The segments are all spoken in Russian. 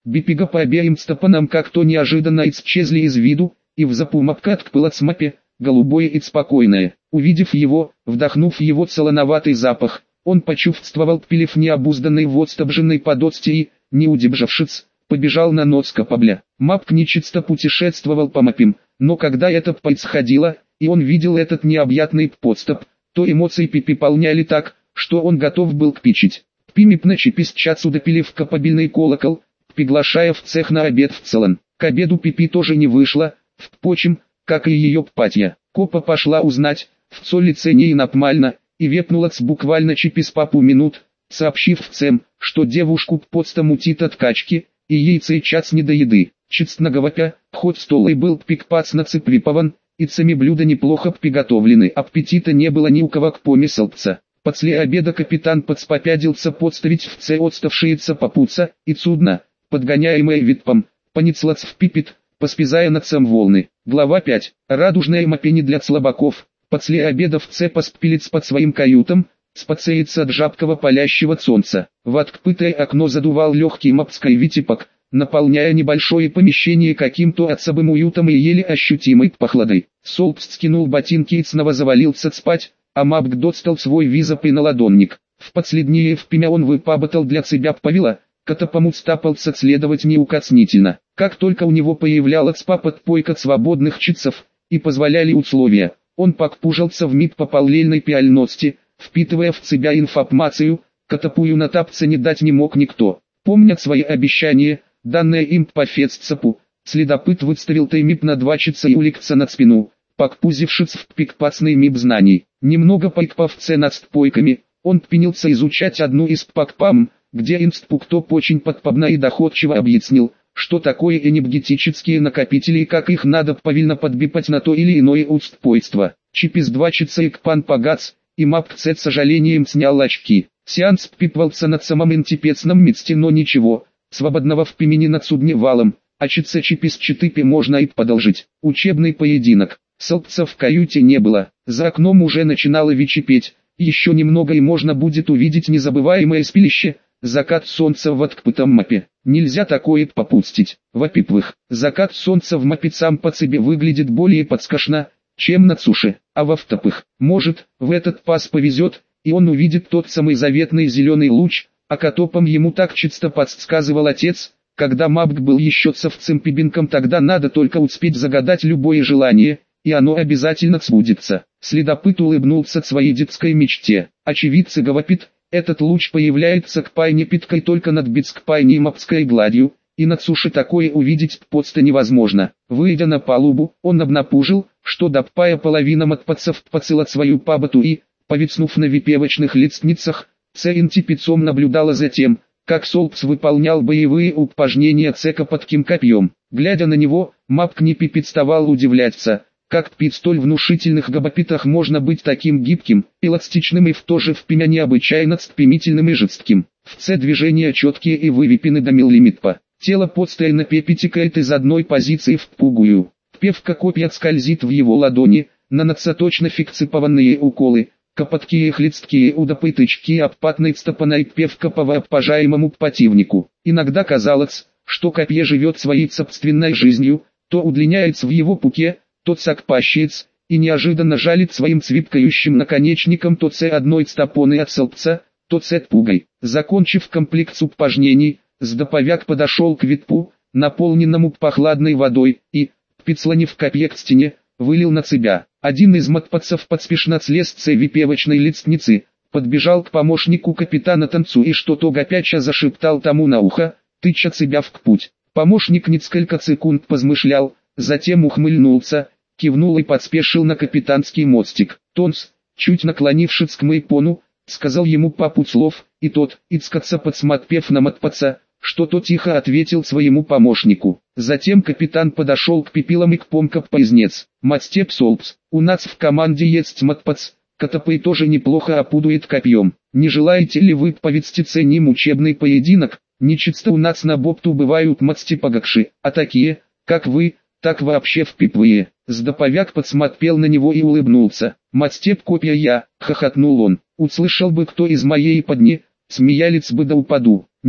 Бипига по обеим стопанам как-то неожиданно исчезли из виду, и в запумапка откпыла цмапе, голубое и спокойное. Увидев его, вдохнув его солоноватый запах, он почувствовал пилив необузданный водстабженный подотсти и, не удержавшись, побежал на ноцка побля. Мапк нечисто путешествовал по мапим, но когда это происходило, и он видел этот необъятный подступ, то эмоции Пипи полняли так, что он готов был кпичить. Пимип начеписчацу допилив капабельный колокол, приглашая в цех на обед в целом. К обеду Пипи тоже не вышла, впрочем, как и ее папатья. Копа пошла узнать, в цо лице не напмально, и вепнула буквально через пару минут, сообщив цем, что девушку подста мутит от качки, и ей час не до еды. Честно говоря, ход стола и был пикпац нацеприпован, и сами блюда неплохо приготовлены, аппетита не было ни у кого к помесалца. После обеда капитан подспопядился подставить в це отставшиеся попутца, и судно, подгоняемое витпом, понеслось в пипет, поспизая над сам волны. Глава 5. Радужная мапени для слабаков. После обеда в це поспилец под своим каютом, спацеется от жабкого палящего солнца. В открытое окно задувал легкий мапской витипок, наполняя небольшое помещение каким-то особым уютом и еле ощутимой похладой. Солб скинул ботинки и снова завалился спать, а Мапк достал свой визопый наладонник. В последнее впимя он выпаботал для себя повела, катапомут стапался следовать неукоснительно. Как только у него появлялась подпойка свободных часов, и позволяли условия, он покпужился в миг по параллельной пиальности, впитывая в себя информацию, катапую на тапце не дать не мог никто. Помня свои обещания, данное им по фестцапу, следопыт выставил таймип на 2 часа и улегся на спину, покпузившись в пикпацный мип знаний. Немного поикпавце над стпойками, он принялся изучать одну из пакпам, где инстпуктоп очень подпобно и доходчиво объяснил, что такое энергетические накопители и как их надо повильно подбипать на то или иное устпойство. Чипис 2 часа и кпан погац, и Мапкце с сожалением снял очки. Сеанс пипвался над самым интипецным месте, но ничего, свободного в пимени над судне валом, а чице чипис читыпи можно и продолжить. Учебный поединок. Солбца в каюте не было, за окном уже начинало вечепеть, еще немного и можно будет увидеть незабываемое спилище, закат солнца в открытом мапе. Нельзя такое попустить. Во-первых, закат солнца в мапе сам по себе выглядит более подскошно, чем на суше, а во-вторых, может, в этот пас повезет, и он увидит тот самый заветный зеленый луч, о котором ему так часто подсказывал отец, когда Мапк был еще совцем-пибинком. Тогда надо только успеть загадать любое желание, и оно обязательно сбудется. Следопыт улыбнулся своей детской мечте. Очевидцы говорят, этот луч появляется к пайне питкой только над бицкпайней мапской гладью, и над суше такое увидеть просто невозможно. Выйдя на палубу, он обнапужил, что допая половина матпацев поцела свою пабату и, повиснув на випевочных лестницах, цеинтипицом наблюдала за тем, как Солбс выполнял боевые упражнения цека под ким копьем. Глядя на него, Мапк не переставал удивляться, как при столь внушительных габапитах можно быть таким гибким, эластичным и в то же время необычайно стремительным и жестким. В це движения четкие и вывипены до миллиметра. Тело постоянно перетекает из одной позиции в другую. Певка копья скользит в его ладони, наносятся точно фиксированные уколы, копоткие хлесткие удопытычки обпатной стопаной певка по воображаемому противнику. Иногда казалось, что копье живет своей собственной жизнью, то удлиняется в его пуке, то сакпащец, и неожиданно жалит своим цвипкающим наконечником то це одной стопоны от солбца, то це пугой. Закончив комплект упражнений, сдоповяк подошел к витпу, наполненному прохладной водой, и, прислонив копье к стене, вылил на себя. Один из матпацев подспешно слез с випевочной лестницы, подбежал к помощнику капитана танцу и что-то гопяча зашептал тому на ухо, тыча себя в путь. Помощник несколько секунд позмышлял, затем ухмыльнулся, кивнул и подспешил на капитанский мостик. Тонс, чуть наклонившись к Мэйпону, сказал ему пару слов, и тот, ицкаться подсмотрев на матпаца, что-то тихо ответил своему помощнику. Затем капитан подошел к пипилам и к помкам пояснец. «Мастеп Солбс, у нас в команде есть матпац, который тоже неплохо опудует копьем. Не желаете ли вы повести ценим учебный поединок? Нечисто у нас на бопту бывают мастепагакши, а такие, как вы, так вообще впипвые». Сдоповяк подсмотрел на него и улыбнулся. «Мастеп копья я», хохотнул он. «Услышал бы кто из моей подни, смеялец бы да упаду». «Нет,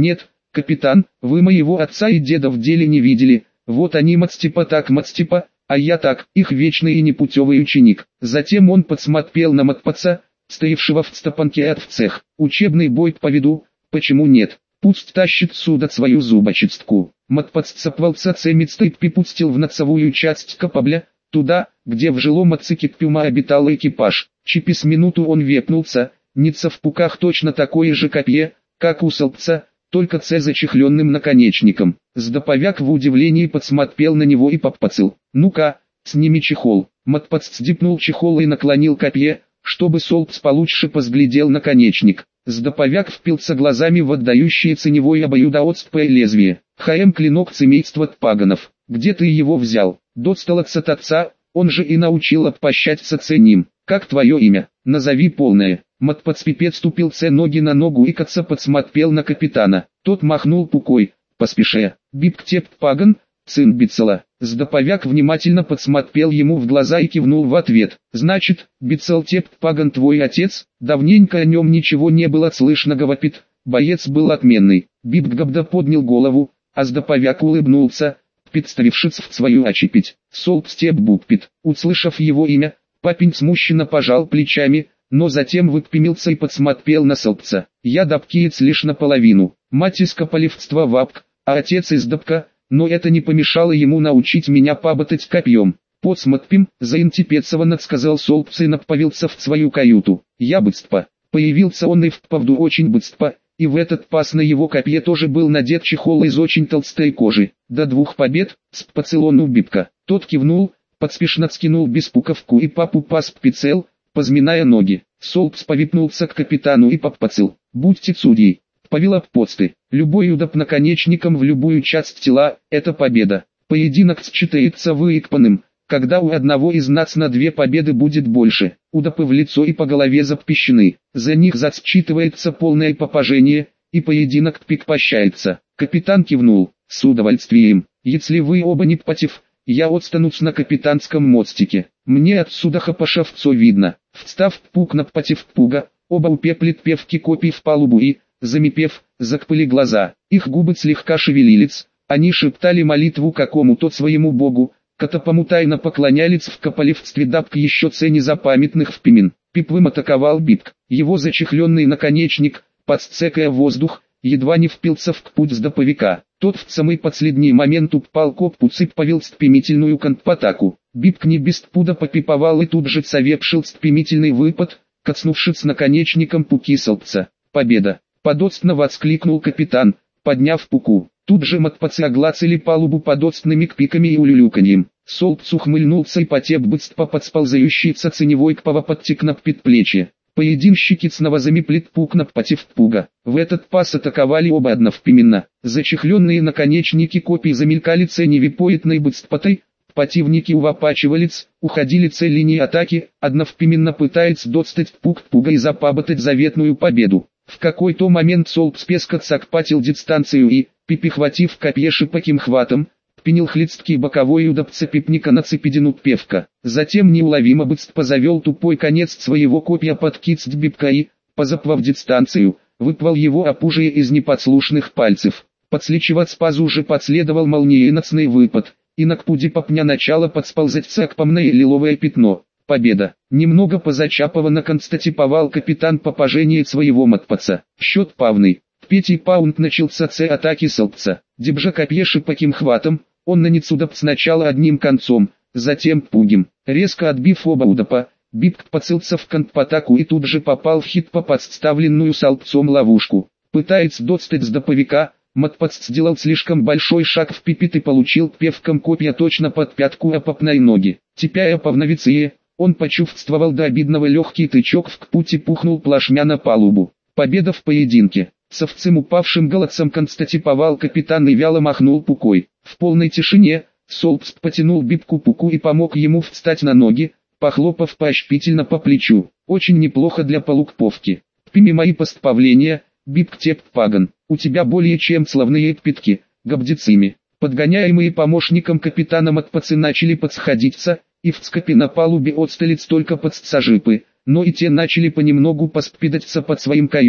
«Капитан, вы моего отца и деда в деле не видели, вот они мацтипа так мацтипа, а я так, их вечный и непутевый ученик». Затем он подсмотрел на матпаца, стоявшего в стопанке от в цех. «Учебный бой поведу, почему нет? Пусть тащит сюда свою зубочистку». Матпац цапвался цемицтой и припустил в нацовую часть капабля, туда, где в жилом отсеке Пюма обитал экипаж. Через минуту он вепнулся, ница в пуках точно такое же копье, как у Солбца, только с зачехленным наконечником. Сдоповяк в удивлении подсмотрел на него и поппацил. «Ну-ка, сними чехол». Матпац сдипнул чехол и наклонил копье, чтобы Солбц получше позглядел наконечник. Сдоповяк впился глазами в отдающее ценевое обоюдоотступое лезвие. «ХМ клинок семейства Тпаганов. Где ты его взял?» «Досталось от отца, он же и научил обпощаться ценим. Как твое имя? Назови полное». Матпацпипец ступил ноги на ногу и каца подсмотрел на капитана. Тот махнул пукой. «Поспеши. Бибктеп Паган, сын Бицела». Сдоповяк внимательно подсмотрел ему в глаза и кивнул в ответ. «Значит, Бицел Теп Паган твой отец?» Давненько о нем ничего не было слышно, говорит. Боец был отменный. Бибгабда поднял голову, а Сдоповяк улыбнулся, представившись в свою очепить. Солбстеп Букпит. Услышав его имя, папень смущенно пожал плечами, но затем выпрямился и подсмотрел на Солбца. «Я дабкиец лишь наполовину. Мать из Кополевства вапк, а отец из Дабка, но это не помешало ему научить меня пабатать копьем». «Подсмотрим», заинтепецованно сказал Солбц и направился в свою каюту. «Я быстро». Появился он и вправду очень быстро, и в этот пас на его копье тоже был надет чехол из очень толстой кожи. «До 2 побед, спацелон убитка». Тот кивнул, подспешно скинул беспуковку и папу пас прицел, позминая ноги. Солбц повипнулся к капитану и поппацил. «Будьте судьей». Повела посты. Любой удап наконечником в любую часть тела – это победа. Поединок считается выигранным, когда у одного из нас на 2 победы будет больше. Удапы в лицо и по голове запрещены. За них засчитывается полное попажение, и поединок прекращается. Капитан кивнул. «С удовольствием. Если вы оба не против, я отстанусь на капитанском мостике. Мне отсюда хапашевцо видно». Встав пук напротив пуга, оба упеплит певки копий в палубу и, замипев, закпыли глаза. Их губы слегка шевелились, они шептали молитву какому-то своему богу, которому тайно поклонялись в Кополевстве дабк еще цене запамятных впимен. Пипвым атаковал Бибк. Его зачехленный наконечник, подсцекая воздух, едва не впился в путь сдоповика. Тот в самый последний момент упал коппуц и повел стремительную контратаку. Бибк не без пуда попиповал и тут же совершил стремительный выпад, коснувшись наконечником пуки Солбца. «Победа!» — подостно воскликнул капитан, подняв пуку. Тут же матпацы огласили палубу подостными кпиками и улюлюканьем. Солбц ухмыльнулся и потеп быстро подсползающий со ценевой кпава подтек на предплечье. Поединщики снова замеплет пук напротив пуга. В этот пас атаковали оба одновременно. Зачехленные наконечники копий замелькали ценевипоэтной быстротой. Противники увопачивались, уходили с линии атаки, одновременно пытаясь достать пук пуга и запабатать заветную победу. В какой-то момент Солбц песко сокпатил дистанцию и, перехватив копье шипоким хватом, пенил хлистки боковой удобца пипника на цепедину певка. Затем неуловимо быстро завел тупой конец своего копья под кисть Бибка и, позапвав дистанцию, выпал его опужие из неподслушных пальцев. Подсличивать спазу уже последовал молниеносный выпад, и на кпуде попня начало подсползать цакпомное лиловое пятно. Победа. Немного позачапованно констатиповал капитан попажение своего матпаца. Счет павный. В 5 паунд начался атаки Солбца. Дебжа копье шипоким хватом, он нанес удап сначала одним концом, затем пугим. Резко отбив оба удапа, Бибк подцелся в контратаку и тут же попал в хит по подставленную Солбцом ловушку. Пытаясь достать сдоповика, матпац сделал слишком большой шаг в пипит и получил певком копья точно под пятку опопной ноги. Теперь оповновиция. Он почувствовал до обидного легкий тычок в кпуть и пухнул плашмя на палубу. Победа в поединке. С овцем упавшим голосом констатиповал капитан и вяло махнул пукой. В полной тишине, Солбц потянул Бибку пуку и помог ему встать на ноги, похлопав поощрительно по плечу. Очень неплохо для полукповки. Прими мои поставления, Бибк Теп Паган. У тебя более чем славные питки, габдицими. Подгоняемые помощником капитана матпацы начали подсходиться, и в цкопе на палубе отстали только подсажипы, но и те начали понемногу поспидаться под своим каютам.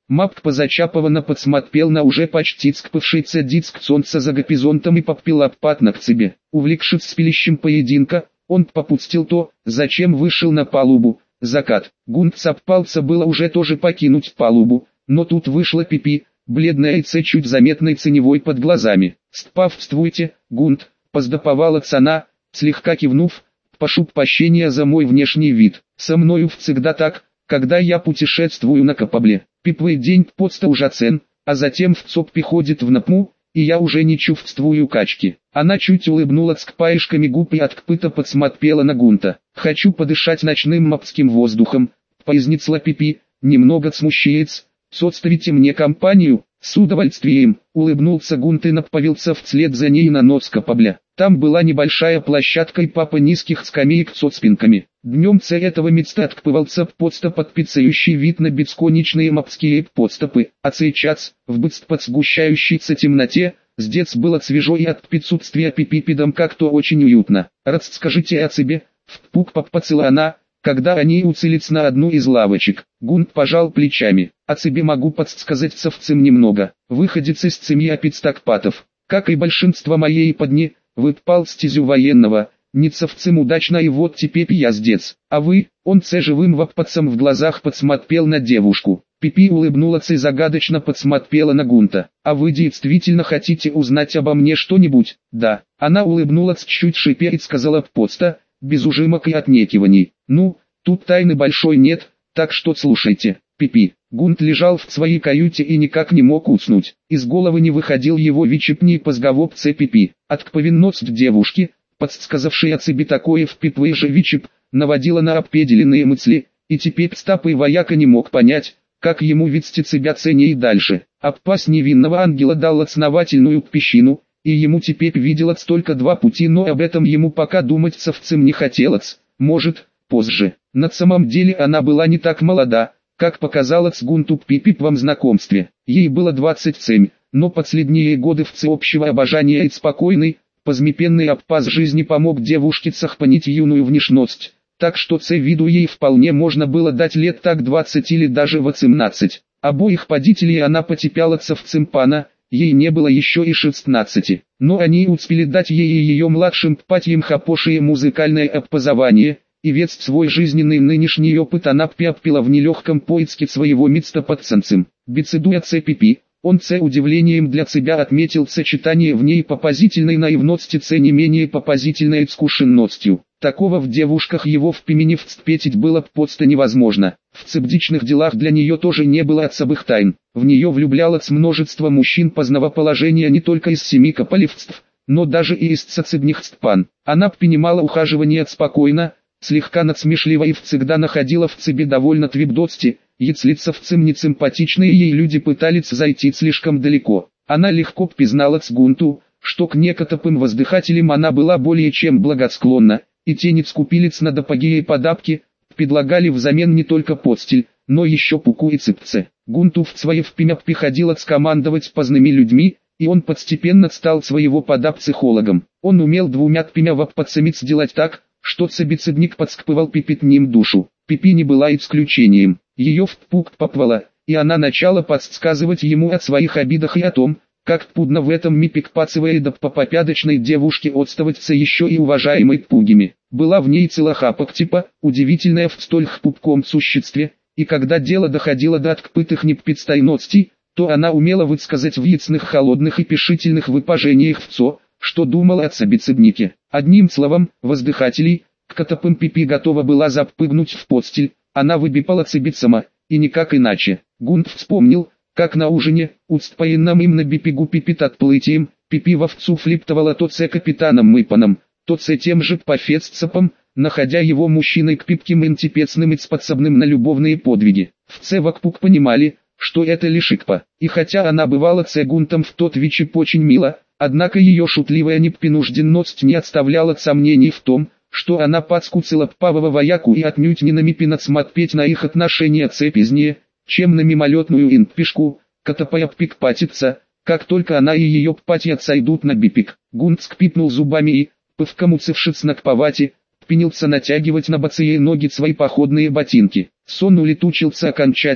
Мапк позачаповано подсмотрел на уже почти скпывшийся диск солнца за горизонтом и попил обпатно к себе. Увлекшись спилищем поединка, он попустил то, зачем вышел на палубу. Закат. Гунт саппался было уже тоже покинуть палубу, но тут вышла Пипи, бледная и чуть заметной ценевой под глазами. «Спавствуйте, Гунт», поздоповала цана, слегка кивнув, «прошу прощения за мой внешний вид. Со мною всегда так, когда я путешествую на корабле. Пипвый день подста ужацен, а затем в цоппи ходит в напму, и я уже не чувствую качки». Она чуть улыбнулась кпаешками губ и откпыто подсмотрела на Гунта. «Хочу подышать ночным мапским воздухом», пояснила Пипи, немного смущаясь. «Составите мне компанию?» «С удовольствием», улыбнулся Гунт и направился вслед за ней на нос корабля. Там была небольшая площадка и папа низких скамеек со спинками. Днем этого места откпывался подста подпицающий вид на бесконечные мапские подстопы, а сейчас, в быстро сгущающейся темноте, здесь было свежо и от присутствия Пипипидом как-то очень уютно. «Расскажите о себе», впук попацала она, когда они уцелились на одну из лавочек. Гунт пожал плечами. «О себе могу подсказать совсем немного. Выходец из семьи Апицтакпатов. Как и большинство моей подни, выпал стезю военного, не совсем удачно, и вот теперь я здесь. А вы?» Он живым воппацем в глазах подсмотрел на девушку. Пипи улыбнулась и загадочно подсмотрела на Гунта. «А вы действительно хотите узнать обо мне что-нибудь?» «Да». Она улыбнулась чуть шипя и сказала подста, без ужимок и отнекиваний. «Ну, тут тайны большой нет, так что слушайте, Пипи». Гунт лежал в своей каюте и никак не мог уснуть. Из головы не выходил его вичепний позговопце Пипи. Откповинность девушки, подсказавшей о себе такое в Пипвей же вичеп, наводила на определенные мысли, и теперь стапый вояка не мог понять, как ему вести себя цене и дальше. Обпасть невинного ангела дал основательную песчину, и ему теперь виделось только два пути, но об этом ему пока думать совсем не хотелось. Может, позже. На самом деле она была не так молода, как показалось Гунту при первом знакомстве. Ей было 27, но последние годы всеобщего обожания и спокойный, позмепенный обпас жизни помог девушке сохранить юную внешность, так что виду ей вполне можно было дать лет так 20 или даже 18. Обоих родителей она потепяла в цимпана, ей не было еще и 16, но они успели дать ей и ее младшим патьям хорошее музыкальное образование, и весь свой жизненный нынешний опыт она приобрела в нелегком поиске своего места под солнцем. Беседуя с Пипи, он удивлением для себя отметил сочетание в ней попозительной наивности не менее попозительной искушенностью. Такого в девушках его впименив встретить было просто невозможно. В цепдичных делах для нее тоже не было особых тайн. В нее влюблялось множество мужчин позднего положения не только из семи кополевств, но даже и из цацебних стпан. Она принимала ухаживание спокойно, слегка надсмешливо и всегда находила в себе довольно твибдости, если совсем не симпатичные ей люди пытались зайти слишком далеко. Она легко призналась Гунту, что к некоторым воздыхателям она была более чем благосклонна, и те не скупились на допоги и подапки, предлагали взамен не только постель, но еще пуку и цыпцы. Гунту в своей впрямь приходилось командовать поздними людьми, и он постепенно стал своего подап-психологом. Он умел двумя-тремя ваппацами сделать так, что собеседник подскпывал пипетним душу. Пипи не была исключением. Ее впук попвала, и она начала подсказывать ему о своих обидах и о том, как пудно в этом мипик пацевая да по попядочной девушке отставаться еще и уважаемой пугими. Была в ней целохапок типа, удивительная в столь хпупком существе, и когда дело доходило до откпытых непредстойностей, то она умела высказать в ясных холодных и пешительных выпажениях что думала о собеседнике. Одним словом, воздыхателей, к которым Пипи готова была запрыгнуть в постель, она выбипала сама, и никак иначе. Гунт вспомнил, как на ужине, устпоенном им на бипигу пипит отплытием, Пипи вовцу флиптовала то капитаном Мыпаном, то тем же пофесцепом, находя его мужчиной к пипким интипецным и способным на любовные подвиги. В вокруг понимали, что это лишь икпа, и хотя она бывала Гунтом в тот вечер очень мило, однако ее шутливая непринужденность не оставляла сомнений в том, что она подскуцала павого вояку и отнюдь не намепинат смотреть на их отношения позднее, чем на мимолетную инпишку, которая пикпатится, как только она и ее патья сойдут на бипик. Гунт скрипнул зубами и, повкомуцевшись на кпавате, принялся натягивать на босые ноги свои походные ботинки. Сон улетучился окончательно,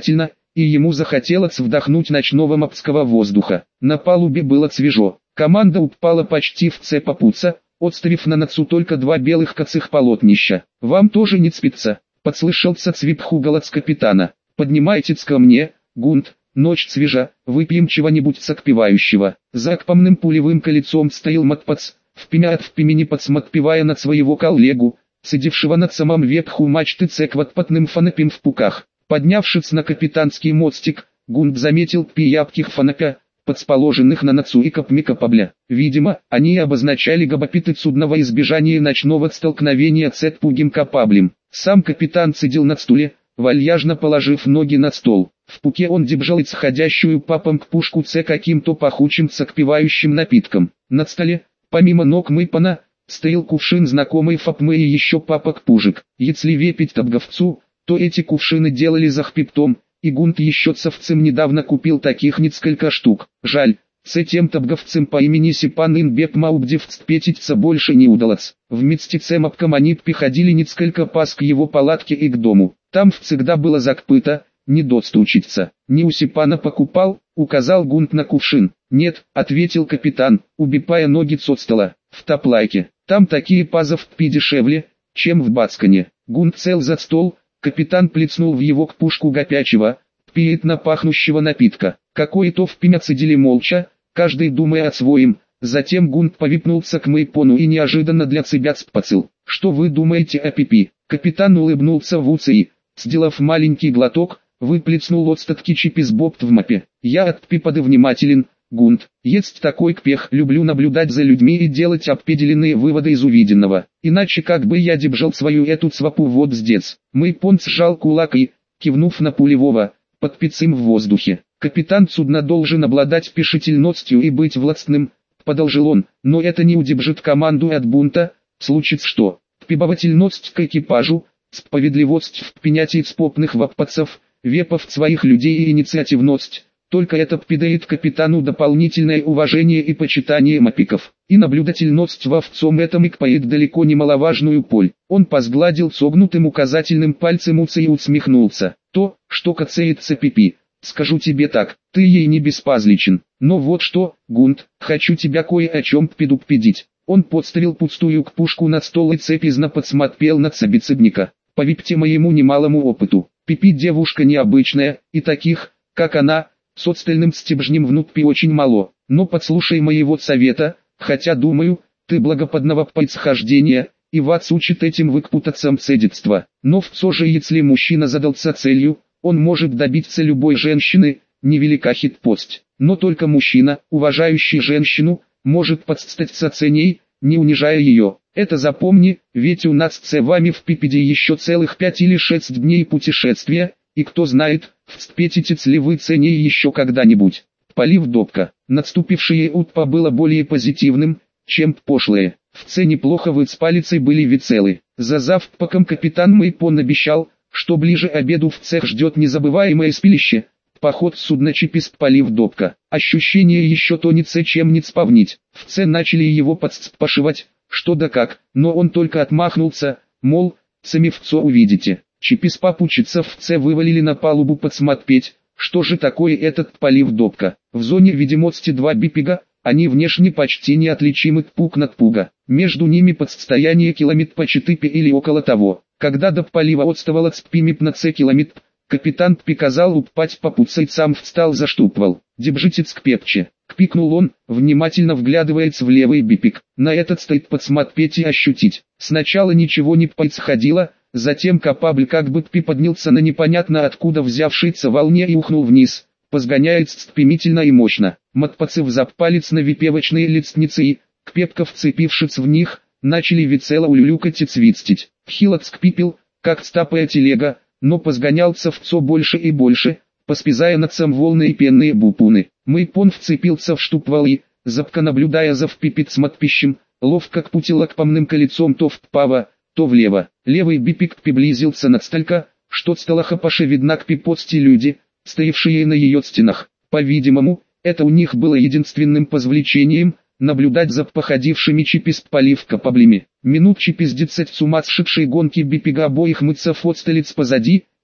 и ему захотелось вдохнуть ночного морского воздуха. На палубе было свежо. Команда упала почти в попутца, отставив на носу только два белых коцых полотнища. «Вам тоже не спится?» — подслышался цвипху голос капитана. «Поднимайтесь ко мне, Гунт, ночь свежа, выпьем чего-нибудь сокпивающего». За окпомным пулевым колесом стоял матпац, впимя от впимени подсматпевая над своего коллегу, сидевшего над самым верху мачты цекватпатным фанапим в пуках. Поднявшись на капитанский мостик, Гунт заметил пиябких фанапя, подсположенных на носу и копми капабля. Видимо, они обозначали габапиты судного избежания ночного столкновения с пугим капаблем. Сам капитан сидел на стуле, вальяжно положив ноги на стол. В пуке он держал исходящую папом к пушку каким-то пахучим сокпивающим напитком. Над столе, помимо ног Мыпана, стоял кувшин знакомый фапмы и еще папок пужик. Если вепить табговцу, то эти кувшины делали захпиптом, и Гунт еще совцем недавно купил таких несколько штук. Жаль, с тем табговцем по имени Сипан Инбек Маубдевцпетиться больше не удалось. Вместе с Эмапкаманитпи ходили несколько пас к его палатке и к дому. Там всегда было закпыто, не достучиться. «Не у Сипана покупал?» — указал Гунт на кувшин. «Нет», — ответил капитан, убипая ноги от стола. «В Топлайке. Там такие пазовпи дешевле, чем в Бацкане». Гунт сел за стол, капитан плеснул в его к пушку горячего, пиетно пахнущего напитка. Какой-то впимя цедили молча, каждый думая о своем. Затем Гунт повипнулся к Мэйпону и неожиданно для себя спацил. «Что вы думаете о Пипи?» Капитан улыбнулся в усы и, сделав маленький глоток, выплеснул остатки чипизбопт в мапе. «Я от Пипады внимателен, Гунт. Есть такой кпех, люблю наблюдать за людьми и делать определенные выводы из увиденного. Иначе как бы я держал свою эту свапу вот здесь». Мэйпон сжал кулак и, кивнув на пулевого, подпицым в воздухе. «Капитан судна должен обладать пешительностью и быть властным», — продолжил он, «но это не удержит команду от бунта, случится что. Пибовательность к экипажу, справедливость в принятии спопных ваппацев, вепов своих людей и инициативность. Только это придает капитану дополнительное уважение и почитание мапиков. И наблюдательность во всем этом икпает далеко немаловажную поль». Он позгладил согнутым указательным пальцем усы и усмехнулся. «То, что касается Пипи, скажу тебе так, ты ей не беспазличен. Но вот что, Гунт, хочу тебя кое о чем предупредить». Он подставил пустую к пушку на стол и цепизно подсмотрел на собеседника. «Поверьте моему немалому опыту, Пипи девушка необычная, и таких, как она, с отстальным стержнем внутри очень мало. Но подслушай моего совета, хотя думаю, ты благоподного происхождения, и вас учит этим выкпутаться мцедетства. Но все же если мужчина задался целью, он может добиться любой женщины, невелика хитпость. Но только мужчина, уважающий женщину, может подстаться ценей, не унижая ее. Это запомни, ведь у нас с вами в Пипеде еще целых 5 или 6 дней путешествия, и кто знает, встретитесь ли вы ценей еще когда-нибудь». Полив Добка. Наступившее утро было более позитивным, чем пошлое. В цене плохо вы с палицей были веселы. За завтраком капитан Мэйпон обещал, что ближе обеду в цех ждет незабываемое спилище. Поход с судна Чипис Полив Добка. Ощущение еще тонется, чем не спавнить. В це начали его подспашивать, что да как, но он только отмахнулся, мол, сами вцо увидите. Чипис попучиться в це вывалили на палубу подсмотреть, что же такое этот Полив Добка. В зоне видимости два бипига, они внешне почти неотличимы пук от пуга. Между ними подстояние километр по 4 или около того. Когда до полива отставало цпимип на километр, капитан приказал упать попутца и сам встал за штупвал. «Держитесь кпепче», — кпикнул он, внимательно вглядываясь в левый бипик. На этот стоит подсмотреть и ощутить. Сначала ничего не происходило, затем капабль как бы приподнялся на непонятно откуда взявшейся волне и ухнул вниз. Позгоняет стремительно и мощно. Матпацы взяв палец на випевочные лестницы и, кпепка вцепившись в них, начали весело улюлюкать и цвистить. Хилоц кпипил, как стапая телега, но позгонялся все больше и больше, поспизая над сам волны и пенные бупуны. Мэйпон вцепился в штупвал и, запка наблюдая за впипицматпищем, ловко кпутила к помным колецом то вправо, то влево. Левый бипик приблизился настолько, что стало хапаше видна к пипости люди, стоявшие на ее стенах. По-видимому, это у них было единственным позвлечением, наблюдать за походившими чипис полив капаблями. Минут чипиздецать сумасшедшей гонки бипига обоих мыцев отсталец позади,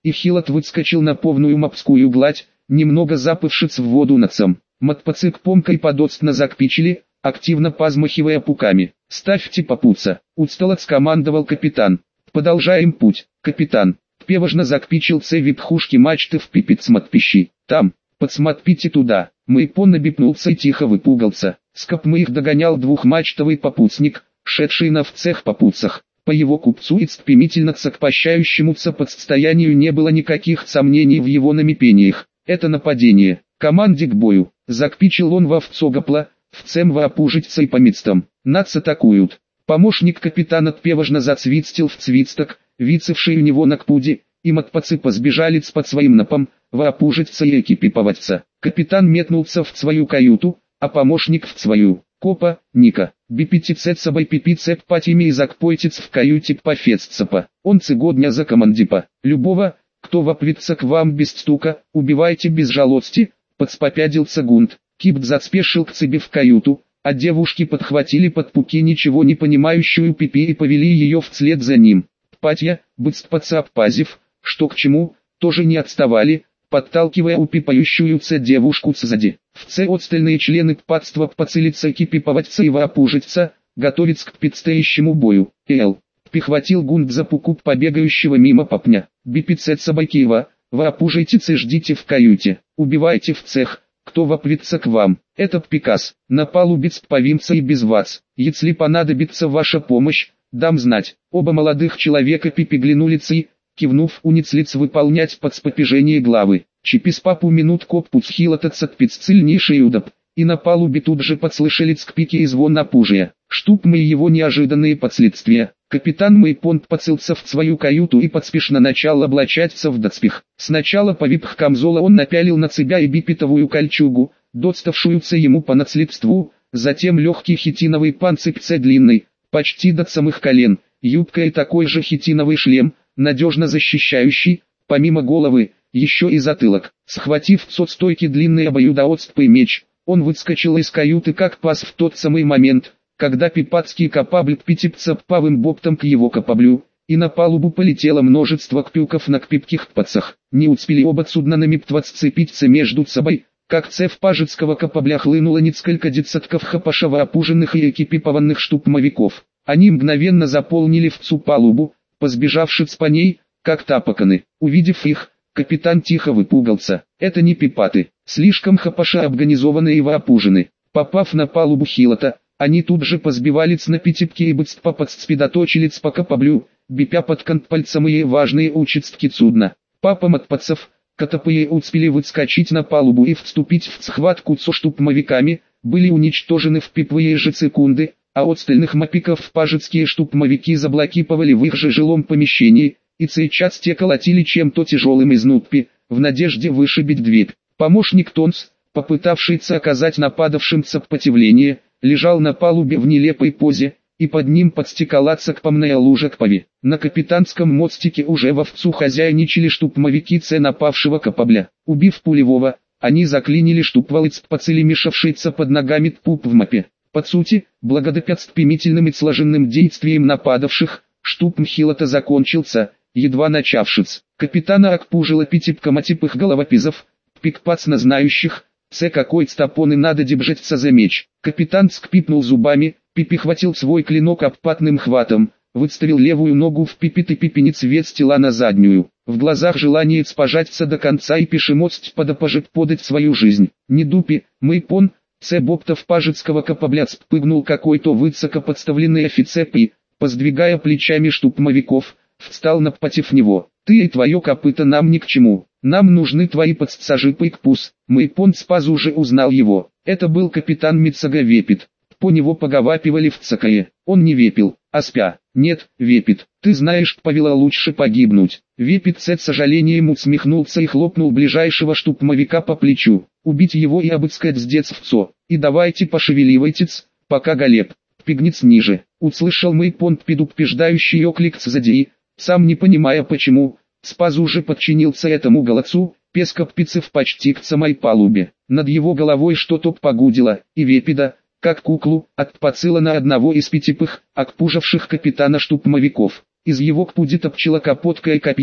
и Хилот выскочил на полную морскую гладь, немного запывшись в воду нацем. Матпацик помкой подоцтно закпичили, активно позмахивая пуками. «Ставьте попуться», — устало скомандовал капитан. «Продолжаем путь, капитан». Певажно закпичил випхушки мачты в пипец матпищи. «Там, подсмотрите туда». Мэйпон набипнулся и тихо выпугался. Скоп их догонял двухмачтовый попутник, шедший на вцех попутцах. По его купцу и стремительно цокпощающемуся подстоянию не было никаких сомнений в его намепениях. Это нападение. Команде к бою. Закпичил он во вцогопла, вцем воопужиться и по мецтам. Нац атакуют. Помощник капитана певажно зацвистил в цвисток, вицевший у него на кпуде, и матпацы позбежали под своим напом, воопужиться и экипироваться. Капитан метнулся в свою каюту, а помощник в свою. Копа, Ника, бипитицет собой пипицеп патими и закпойтец в каюте пофестцапа. Он цыгодня за командипа. Любого, кто вопрется к вам без стука, убивайте без жалости, подспопядился Гунд. Кипт заспешил к себе в каюту, а девушки подхватили под пуки ничего не понимающую Пипи и повели ее вслед за ним. Патья, быстро обпазив, что к чему, тоже не отставали, подталкивая упипающуюся девушку сзади. Все остальные члены ппатства поцелиться экипироваться и воопужиться, готовиться к предстоящему бою. Пихватил Гунд за пуку побегающего мимо попня. Бипицет Собакиева, воопужайтесь и ждите в каюте, убивайте в цех, кто вопрется к вам. Этот приказ, на палубе повимся и без вас. Если понадобится ваша помощь, дам знать. Оба молодых человека пипиглянулись и, кивнув, унеслись выполнять подспопежение главы. Чипис папу минут коппуц хилотаться цильнейший удоб, и на палубе тут же подслышали скпики и звон опужия. Штуп мы его неожиданные последствия. Капитан Мэйпонт поцелся в свою каюту и подспешно начал облачаться в доспех. Сначала по випх камзола он напялил на себя и бипитовую кольчугу, доставшуюся ему по наследству, затем легкий хитиновый панцирь длинный, почти до самых колен, юбка и такой же хитиновый шлем, надежно защищающий, помимо головы, еще и затылок. Схватив со стойки длинный обоюдоострый меч, он выскочил из каюты как пас в тот самый момент, когда пипатский капабль пятипца павым боптом к его капаблю, и на палубу полетело множество кпюков на кпипких пацах. Не успели оба судна намептва сцепиться между собой, как в пажецкого капабля хлынуло несколько десятков хапашево опуженных и экипированных штурмовиков. Они мгновенно заполнили всю палубу, позбежавшись по ней, как тапаканы. Увидев их, капитан тихо выпугался. Это не пипаты, слишком хапаша организованы и воопужены. Попав на палубу Хилота, они тут же позбивались на пятипки и быстро подспидоточились по капаблю, бипя под контпальцем и важные участки судна. Папа матпацев, катапые успели выскочить на палубу и вступить в схватку со штурмовиками, были уничтожены в пиповые же секунды, а остальных мапиков пажецкие штурмовики заблокировали в их же жилом помещении, и сейчас те колотили чем-то тяжелым изнутри, в надежде вышибить дверь. Помощник Тонс, попытавшийся оказать нападавшим сопротивление, лежал на палубе в нелепой позе, и под ним подстекалась кпомная лужа крови. На капитанском мостике уже вовсю хозяйничали штурмовики напавшего капабля. Убив пулевого, они заклинили штурвалец поцелемешавшийся под ногами тпуп в мапе. По сути, благодаря стремительным и сложенным действиям нападавших, штурм Хилота закончился, едва начавшись. Капитана окпужила пятипка матипых головопизов, пикпацно знающих, какой стопоны надо держаться за меч. Капитан скрипнул зубами, пипихватил свой клинок обпатным хватом, выставил левую ногу в пипит и пипенец вес тела на заднюю. В глазах желание спожаться до конца и пешемость подопожить подать свою жизнь. Не дупи, Мэйпон, боптов пажецкого капабля спрыгнул какой-то высокоподставленный офицер и, поздвигая плечами штурмовиков, встал напротив него. Ты и твое копыто нам ни к чему. Нам нужны твои подсажипы к пус. Мэйпон спазу уже узнал его. Это был капитан Мицага Вепит. По него поговапивали в цакае. Он не вепил, а спя. Нет, Вепит, ты знаешь, повела лучше погибнуть. Вепит с сожалением усмехнулся и хлопнул ближайшего штурмовика по плечу. Убить его и обыскать с детствцо. И давайте пошевеливайтесь, пока Галеб. Пигнец ниже. Услышал Мэйпон предупреждающий оклик сзади, сам не понимая почему, спазу уже подчинился этому голодцу, пескоппицев почти к самой палубе. Над его головой что-то погудело, и Вепида, как куклу, отпацила на одного из пятипых, окпужавших капитана штурмовиков. Из его кпуди топчила капотка и копье,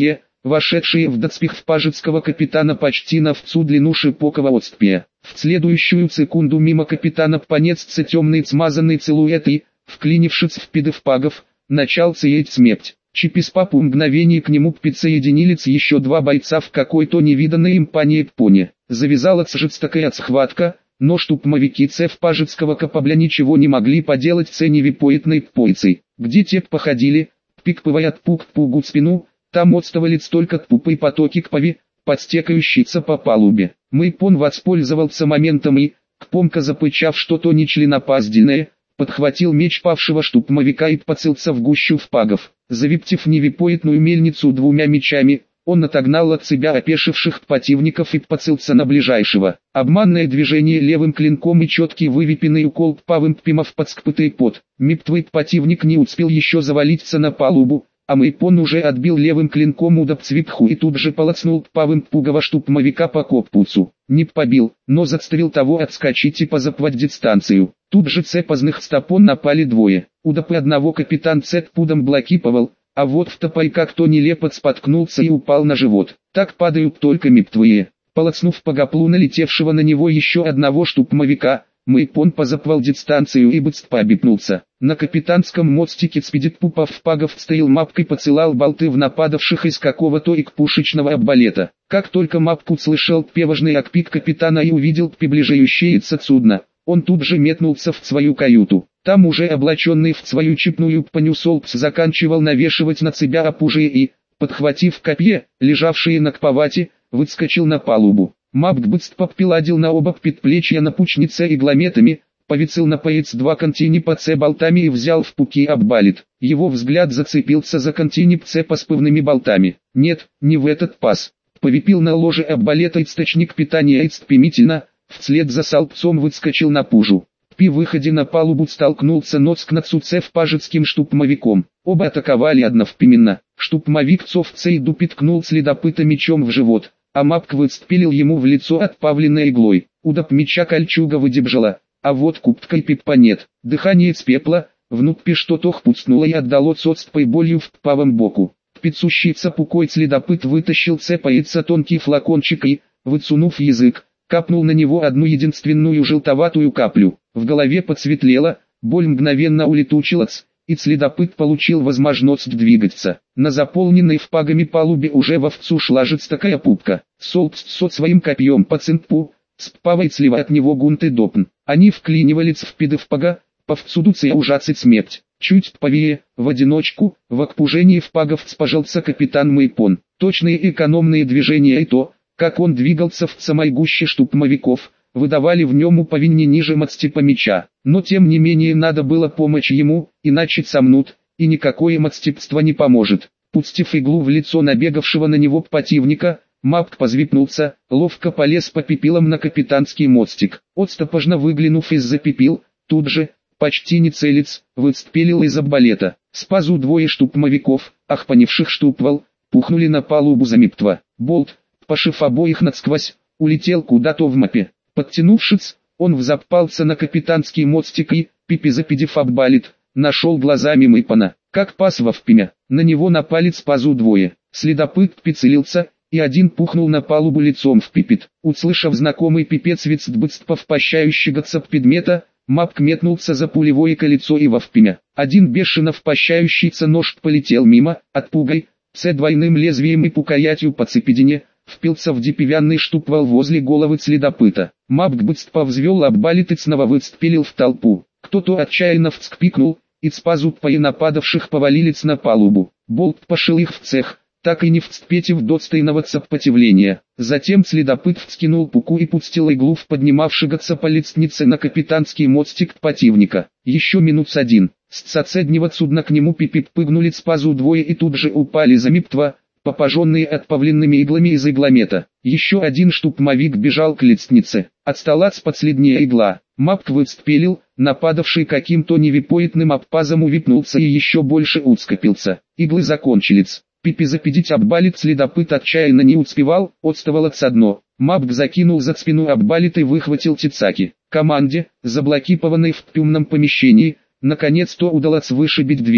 вошедшие в доспех пажеского капитана почти на всю длину шипокого отступия. В следующую секунду мимо капитана понесся темный смазанный силуэт и, вклинившись в пидовпагов, начал сеять смерть. Через пару мгновений к нему присоединились еще два бойца в какой-то невиданной им пане. Завязалась жестокая схватка, но штурмовики цех пажеского капабля ничего не могли поделать с невипоэтной пойцей. Где те походили, пикпывая от пук к пугу спину, там отставались только тупые потоки крови, подстекающиеся по палубе. Мэйпон воспользовался моментом и, громко запычав что-то нечленопозвольное, подхватил меч павшего штурмовика и поцелился в гущу впагов. Завиптив невипоэтную мельницу двумя мечами, он отогнал от себя опешивших противников и поцелился на ближайшего. Обманное движение левым клинком и четкий вывипенный укол павым пимов под скпытый пот. Мертвый противник не успел еще завалиться на палубу, а Мэйпон уже отбил левым клинком удар свипху и тут же полоснул павым пугого штурмовика по корпусу. Не побил, но заставил того отскочить и позапвать дистанцию. Тут же цепозных стопон напали двое. Удапы одного капитан цеппудом блокировал, а вот в топай как-то нелепо споткнулся и упал на живот. Так падают только мертвые. Полоснув по гаплу налетевшего на него еще одного штурмовика, Мэйпон позапвал дистанцию и быстро обипнулся. На капитанском мостике спидитпупов впагов стоял мапкой поцелал болты в нападавших из какого-то икпушечного арбалета. Как только мапку слышал певажный окпик капитана и увидел приближающееся судно, он тут же метнулся в свою каюту. Там уже облаченный в свою чипную паню Солпс заканчивал навешивать на себя опужие и, подхватив копье, лежавшие на кпавате, выскочил на палубу. Мапк быстро попиладил на оба предплечья напучница иглометами, повицел на пояс два континипце болтами и взял в пуки арбалет. Его взгляд зацепился за континипце с пывными болтами. Нет, не в этот паз. Повипил на ложе арбалета источник питания и стремительно, вслед за салпцом выскочил на пужу. При выходе на палубу столкнулся нос к носу с пажеским штурмовиком. Оба атаковали одновременно. Штурмовик цовца и дупи ткнул следопыта мечом в живот, а Мапк выстрелил ему в лицо отпавленной иглой. Удап меча кольчуга выдержала, а вот купткой пипа нет. Дыхание с пепла, внутри что-то хпуцнуло и отдало цоцпой болью в правом боку. Пицущий цапукой следопыт вытащил цепается тонкий флакончик и, высунув язык, капнул на него одну единственную желтоватую каплю. В голове подсветлело, боль мгновенно улетучилась, и следопыт получил возможность двигаться. На заполненной впагами палубе уже вовсю шла жестокая пупка. Солпс со своим копьем по цинпу, спавай слева от него гунты допн. Они вклинивались в пидовпага, повсюдуция ужасит смерть. Чуть повее, в одиночку, в окружении впагов спожался капитан Мэйпон. Точные экономные движения и то, как он двигался в самой гуще штурмовиков, выдавали в нем уповинение ниже мацтипа меча. Но тем не менее надо было помочь ему, иначе сомнут, и никакое мацтипство не поможет. Пустив иглу в лицо набегавшего на него противника, Мапк позвипнулся, ловко полез по пепелам на капитанский мостик. Отстопожно выглянув из-за пепел, тут же, почти не целец, выстрелил из арбалета. С пазу двое штурмовиков, охпанивших штурвал, пухнули на палубу замертво. Болт, пошив обоих насквозь, улетел куда-то в мапе. Подтянувшись, он взапался на капитанский мостик и, пипи-запидив арбалет, нашел глазами Мэйпона. Как пас во впрямь, на него напали с пазу двое. Следопыт прицелился, и один пухнул на палубу лицом в пипет. Услышав знакомый пипец быстро впащающего предмета, Мапк метнулся за пулевое колесо и во впрямь. Один бешено впащающийся нож полетел мимо, отпугай, с двойным лезвием и пукаятью по цепедине, впился в деревянный штурвал возле головы следопыта. Мапк быстро взвел арбалет и снова выстрелил в толпу. Кто-то отчаянно вскрикнул, и с пазупа нападавших повалились на палубу. Болт пошел их в цех, так и не вцепетив достойного сопротивления. Затем следопыт вскинул пуку и пустил иглу в поднимавшегося по лестнице на капитанский мостик противника. Еще минут один. С соседнего судна к нему пипи-пыгнули с пазу двое и тут же упали замертво, попаженные отпавленными иглами из игломета. Еще один штурмовик бежал к лестнице. Отсталась последняя игла. Мапк выстрелил, нападавший каким-то невипоэтным обпазом увипнулся и еще больше ускопился. Иглы закончились. Пипи запидить арбалет следопыт отчаянно не успевал, отставало с дно. Мапк закинул за спину арбалет и выхватил тицаки. Команде, заблокированной в темном помещении, наконец-то удалось вышибить дверь,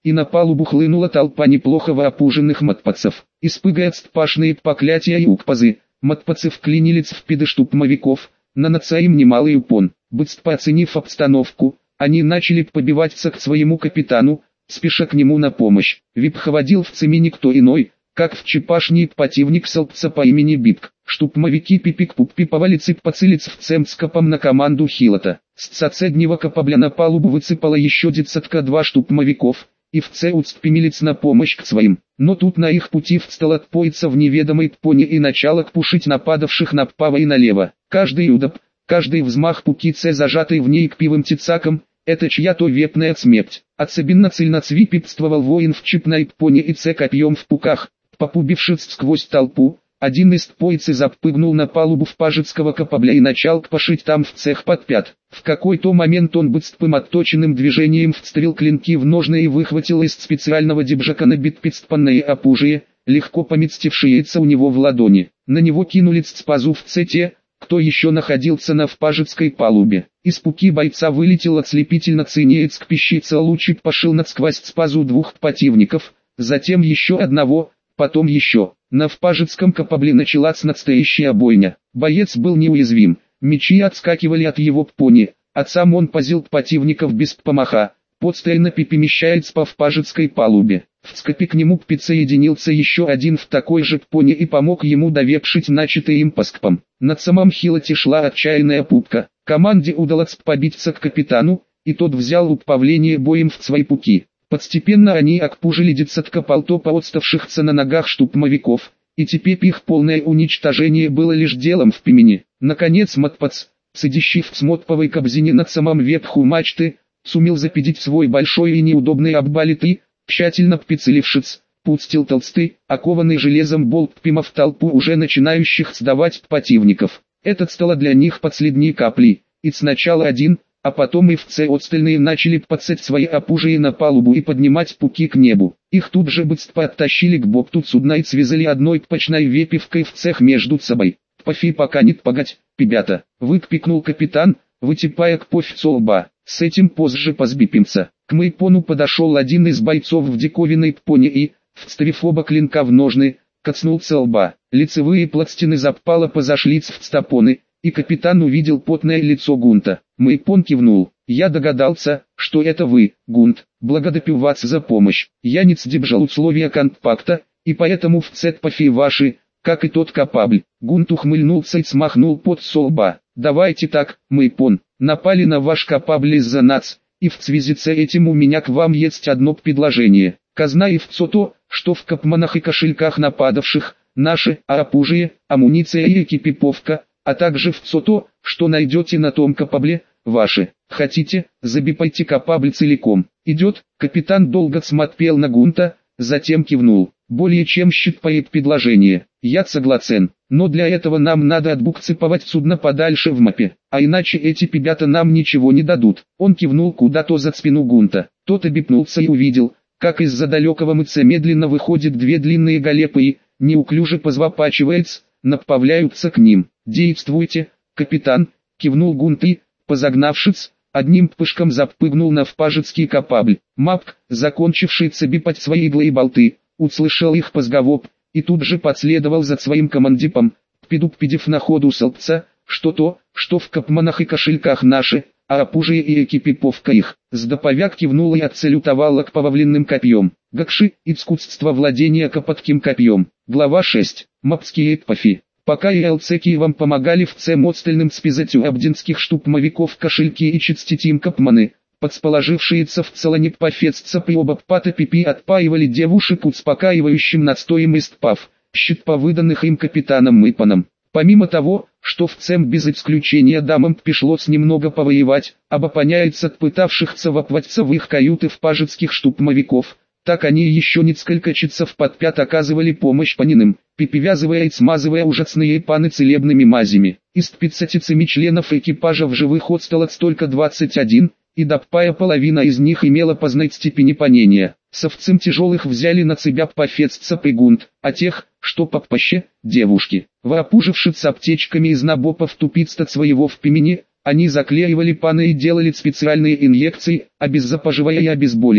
и на палубу хлынула толпа неплохо воопуженных матпацев. Испыгая пашные поклятия и укпазы, матпацы вклинились в пиды штупмовиков, нанося им немалый упон. Быстро оценив обстановку, они начали побиваться к своему капитану, спеша к нему на помощь. Випховодил в цеме никто иной, как в чепашний противник Селпца по имени Бипк. Штупмовики пипик-пуппи повалицы поцелиться в цем скопом на команду Хилота. С соседнего капабля на палубу выцепало еще десятка-два штупмовиков, и в це уцпимились на помощь к своим. Но тут на их пути встал отпоиться в неведомой поне и начало пушить нападавших направо и налево. Каждый удап, каждый взмах пукице зажатый в ней кпивым тицаком, это чья-то вепная смерть. Особенно цельноцвипипствовал воин в чипной поне и це копьем в пуках, попубившись сквозь толпу. Один из тпойцы запрыгнул на палубу в пажецкого капабля и начал пошить там в цех под пят. В какой-то момент он быстрым отточенным движением вставил клинки в ножны и выхватил из специального дебжака набитпидспанное опужие, легко поместившееся у него в ладони. На него кинулись с пазу в те, кто еще находился на впажецкой палубе. Из пуки бойца вылетел ослепительно цинеец к пищице, лучик пошил насквозь спазу двух противников, затем еще одного, потом еще. На впажецком капабле началась настоящая бойня. Боец был неуязвим, мечи отскакивали от его пони, а сам он позил противников без помаха, подстойно перемещается по впажецкой палубе. В скопе к нему присоединился еще один в такой же пони и помог ему довершить начатый им паскпом. Над самом Хилоте шла отчаянная пупка. Команде удалось побиться к капитану, и тот взял управление боем в свои пуки. Постепенно они окпужили десятка полтопа отставшихся на ногах штупмовиков, и теперь их полное уничтожение было лишь делом в племени. Наконец матпац, сидящий в смотповой кабзине над самым верху мачты, сумел запидить свой большой и неудобный оббалитый, тщательно прицелившись, пустил толстый, окованный железом болт пима в толпу уже начинающих сдавать противников. Это стало для них последней каплей, и сначала один, а потом и все остальные начали подцать свои опужие на палубу и поднимать пуки к небу. Их тут же быстро оттащили к борту судна и связали одной пачной вепивкой в цех между собой. «Пофи пока не погать, ребята!» — выкрикнул капитан, вытипая к пофицу лба. «С этим позже позбипимся». К Мэйпону подошел один из бойцов в диковинной пони и, вставив оба клинка в ножны, коснулся лба. Лицевые пластины запала позашлись в стопоны, и капитан увидел потное лицо Гунта. Мэйпон кивнул. «Я догадался, что это вы, Гунт. Благодарю вас за помощь. Я не сдержал условия конпакта, и поэтому в цепафи ваши, как и тот капабль». Гунт ухмыльнулся и смахнул пот со лба. «Давайте так, Мэйпон, напали на ваш капабль из-за нас, и в связи с этим у меня к вам есть одно предложение. Казна и все то, что в капманах и кошельках нападавших, наши, оружие, амуниция и экипировка, а также все то, что найдете на том капабле, ваши. Хотите, забипайте капабль целиком». «Идет». Капитан долго смотрел на Гунта, затем кивнул. «Более чем считает предложение. Я согласен, но для этого нам надо отбуксиповать судно подальше в мапе, а иначе эти ребята нам ничего не дадут». Он кивнул куда-то за спину Гунта. Тот обипнулся и увидел, как из-за далекого мыца медленно выходят две длинные галепы и, неуклюже позвапачиваясь, направляются к ним. «Действуйте, капитан», — кивнул Гунт и, позагнавшись, одним пышком запрыгнул на впажецкий капабль. Мапк, закончивший цебипать свои иглы и болты, услышал их разговор, и тут же последовал за своим командипом, предупредив на ходу Селпца, что то, что в капманах и кошельках наши, а оружие и экипировка их. Сдоповяк кивнула и отсалютовала к павлинным копьем. Гакши, искусство владения копотким копьем. Глава 6. Мапские эпофи. Пока ИЛЦки вам помогали в цем остальным спизать у абдинских штупмовиков кошельки и чистить им капманы, подсположившиеся в целоник пофецца при оба пата пипи отпаивали девушек успокаивающим настоем из тпав, щит по выданных им капитаном Мэйпоном. Помимо того, что в цем без исключения дамам пришлось немного повоевать, обопоняется пытавшихся вопваться в их каюты впажецких штупмовиков, так они еще несколько часов подпят оказывали помощь паниным, перевязывая и смазывая ужасные паны целебными мазями. Из 57 членов экипажа в живых осталось только 21, и допая половина из них имела познать степени панения. Совцем тяжелых взяли на себя пофецца пригунт, а тех, что попаще, девушки. Воопужившись аптечками из набопов тупиц от своего в пимени, они заклеивали паны и делали специальные инъекции, обеззапаживая и обезболивая.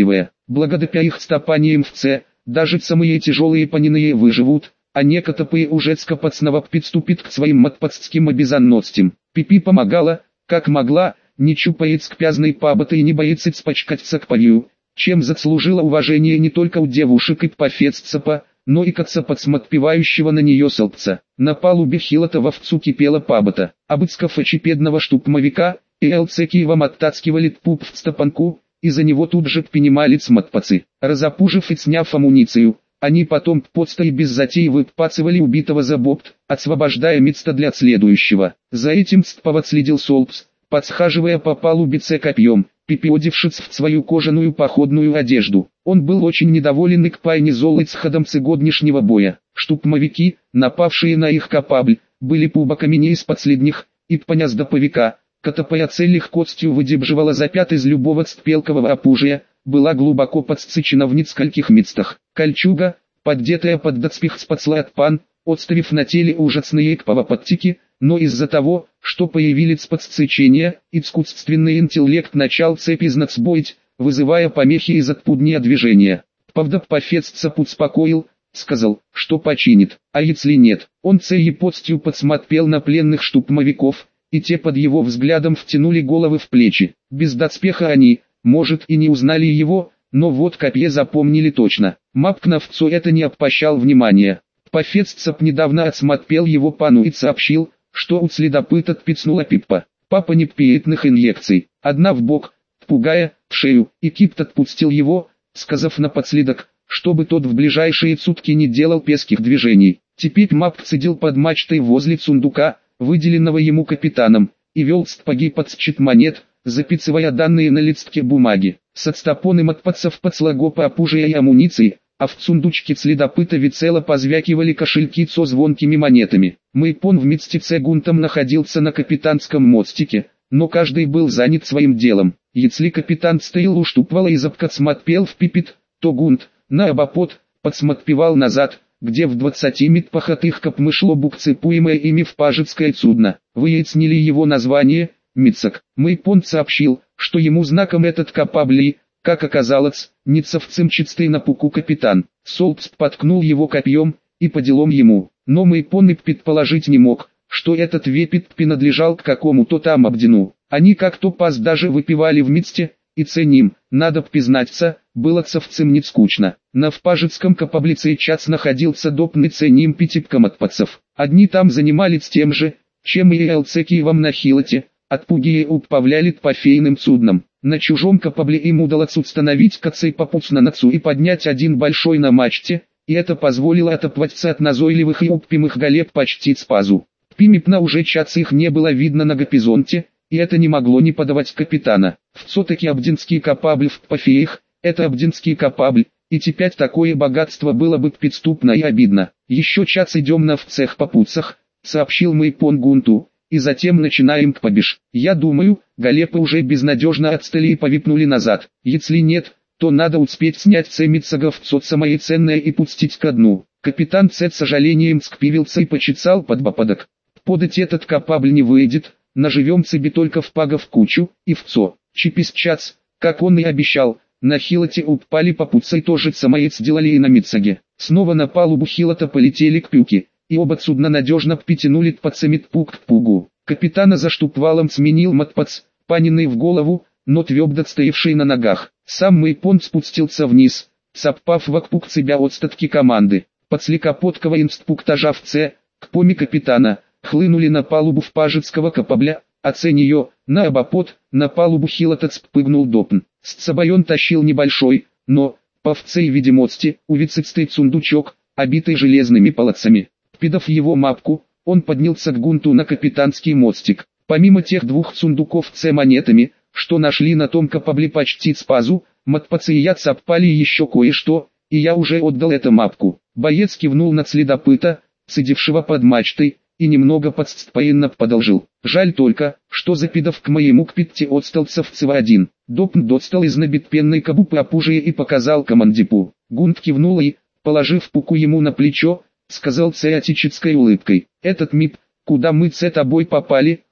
Благодаря их стопаниям в С, даже самые тяжелые паниные выживут, а некотопые уже скопацного подступит к своим матпацким обязанностям. Пипи помогала, как могла, не чупает скпязной пабаты и не боится спачкаться к пою, чем заслужила уважение не только у девушек и пафеццапа, но и кацапац отпевающего на нее солбца. На палубе хилота вовцу кипела пабата, обыскав очепедного штупмовика, и элцекиевом оттаскивали пуп в стопанку, и за него тут же пенималец матпацы. Разопужив и сняв амуницию, они потом подсто и без затей выпацывали убитого за бопт, освобождая место для следующего. За этим стпават следил Солбс, подсхаживая по палубе копьем, пипиодившись в свою кожаную походную одежду. Он был очень недоволен и к пайне золой с ходом сегодняшнего боя. Штупмовики, напавшие на их капабль, были пубаками не из последних, и паняздаповика, катапая целых костью выдебживала запят из любого цпелкового опужия, была глубоко подсцичена в нескольких местах. Кольчуга, поддетая под доспех спасла от пан, отставив на теле ужасные кповоподтики, но из-за того, что появились подсцичения, искусственный интеллект начал цепи знацбоить, вызывая помехи из отпудния движения. Правда, пофеццап успокоил, сказал, что починит, а если нет, он цеей подстью подсмотрел на пленных штупмовиков, и те под его взглядом втянули головы в плечи. Без доспеха они, может, и не узнали его, но вот копье запомнили точно. Мапкновцу это не обпощал внимания. Пофеццап недавно отсмотрел его пану и сообщил, что у следопыта пицнула пиппа. Папа не пиетных инъекций, одна в бок, пугая, в шею, и Кипт отпустил его, сказав напоследок, чтобы тот в ближайшие сутки не делал песких движений. Теперь Мапк сидел под мачтой возле сундука, выделенного ему капитаном, и вел стпаги под счет монет, записывая данные на листке бумаги. С отстопоном от пацав подслагопа опужия и амуниции, а в сундучке следопыта весело позвякивали кошельки со звонкими монетами. Мэйпон вместе с Гунтом находился на капитанском мостике, но каждый был занят своим делом. Если капитан стоял у штупвала и запкацматпел в пипит, то Гунт, на обопот, подсмотпевал назад, где в 20 митпахотых копмы шло букцепуемое ими в пажецкое судно. Выяснили его название, Мицак. Мэйпон сообщил, что ему знаком этот капабли, как оказалось, ницовцем-чистый на пуку капитан. Солбс подкнул его копьем, и по делам ему. Но Мэйпон и предположить не мог, что этот вепит принадлежал к какому-то там Абдину. Они как-то пас даже выпивали вместе, и ценим, надо признаться, было цовцем не скучно. На впажецком капаблице час находился допный ценим пятипком от пацев. Одни там занимались тем же, чем и элцекиевом на хилоте, отпугие управляли трофейным судном. На чужом капабле им удалось установить кацей попутно нацу и поднять один большой на мачте, и это позволило отопваться от назойливых и упрямых галеб почти с пазу. Пимипна уже час их не было видно на горизонте, и это не могло не подавать капитана. Все-таки абдинский капабль в Пафеях, это абдинский капабль, и теперь такое богатство было бы преступно и обидно. Еще час идем на в цех попутцах, сообщил Мэйпон Гунту, и затем начинаем к побеж. Я думаю, галепы уже безнадежно отстали и повипнули назад. Если нет, то надо успеть снять цемицагов самое ценное и пустить ко дну. Капитан Цет с сожалением скпивился и почесал под бопадок. Подать этот капабль не выйдет, наживем себе только в пага в кучу, и в цо. Чипис час, как он и обещал, на хилоте упали попутца и тоже самое сделали и на Мицаге. Снова на палубу хилота полетели к пюке, и оба судна надежно потянули пук к пугу. Капитана за штурвалом сменил матпац, паненный в голову, но твердо стоявший на ногах. Сам Мэйпон спустился вниз, саппав вокруг себя отстатки команды. Подсликоподкого инстпуктажа в С, к поме капитана, хлынули на палубу впажецкого капабля, а С нее, на обопот, на палубу хилота спрыгнул допн. Сцабайон тащил небольшой, но, по всей видимости, увесистый сундучок, обитый железными полосами. Пидав его мапку, он поднялся к Гунту на капитанский мостик. Помимо тех двух сундуков с монетами, что нашли на том капабле почти с пазу, матпацы и я цапали еще кое-что, и я уже отдал эту мапку. Боец кивнул на следопыта, сидевшего под мачтой, и немного подстроенно продолжил. Жаль только, что запидав к моему кпитте отстался в ЦВ-1. Допн достал из набитпенной кабупы опужие и показал командипу. Гунт кивнул и, положив пуку ему на плечо, сказал с отеческой улыбкой. Этот МИП, куда мы с тобой попали,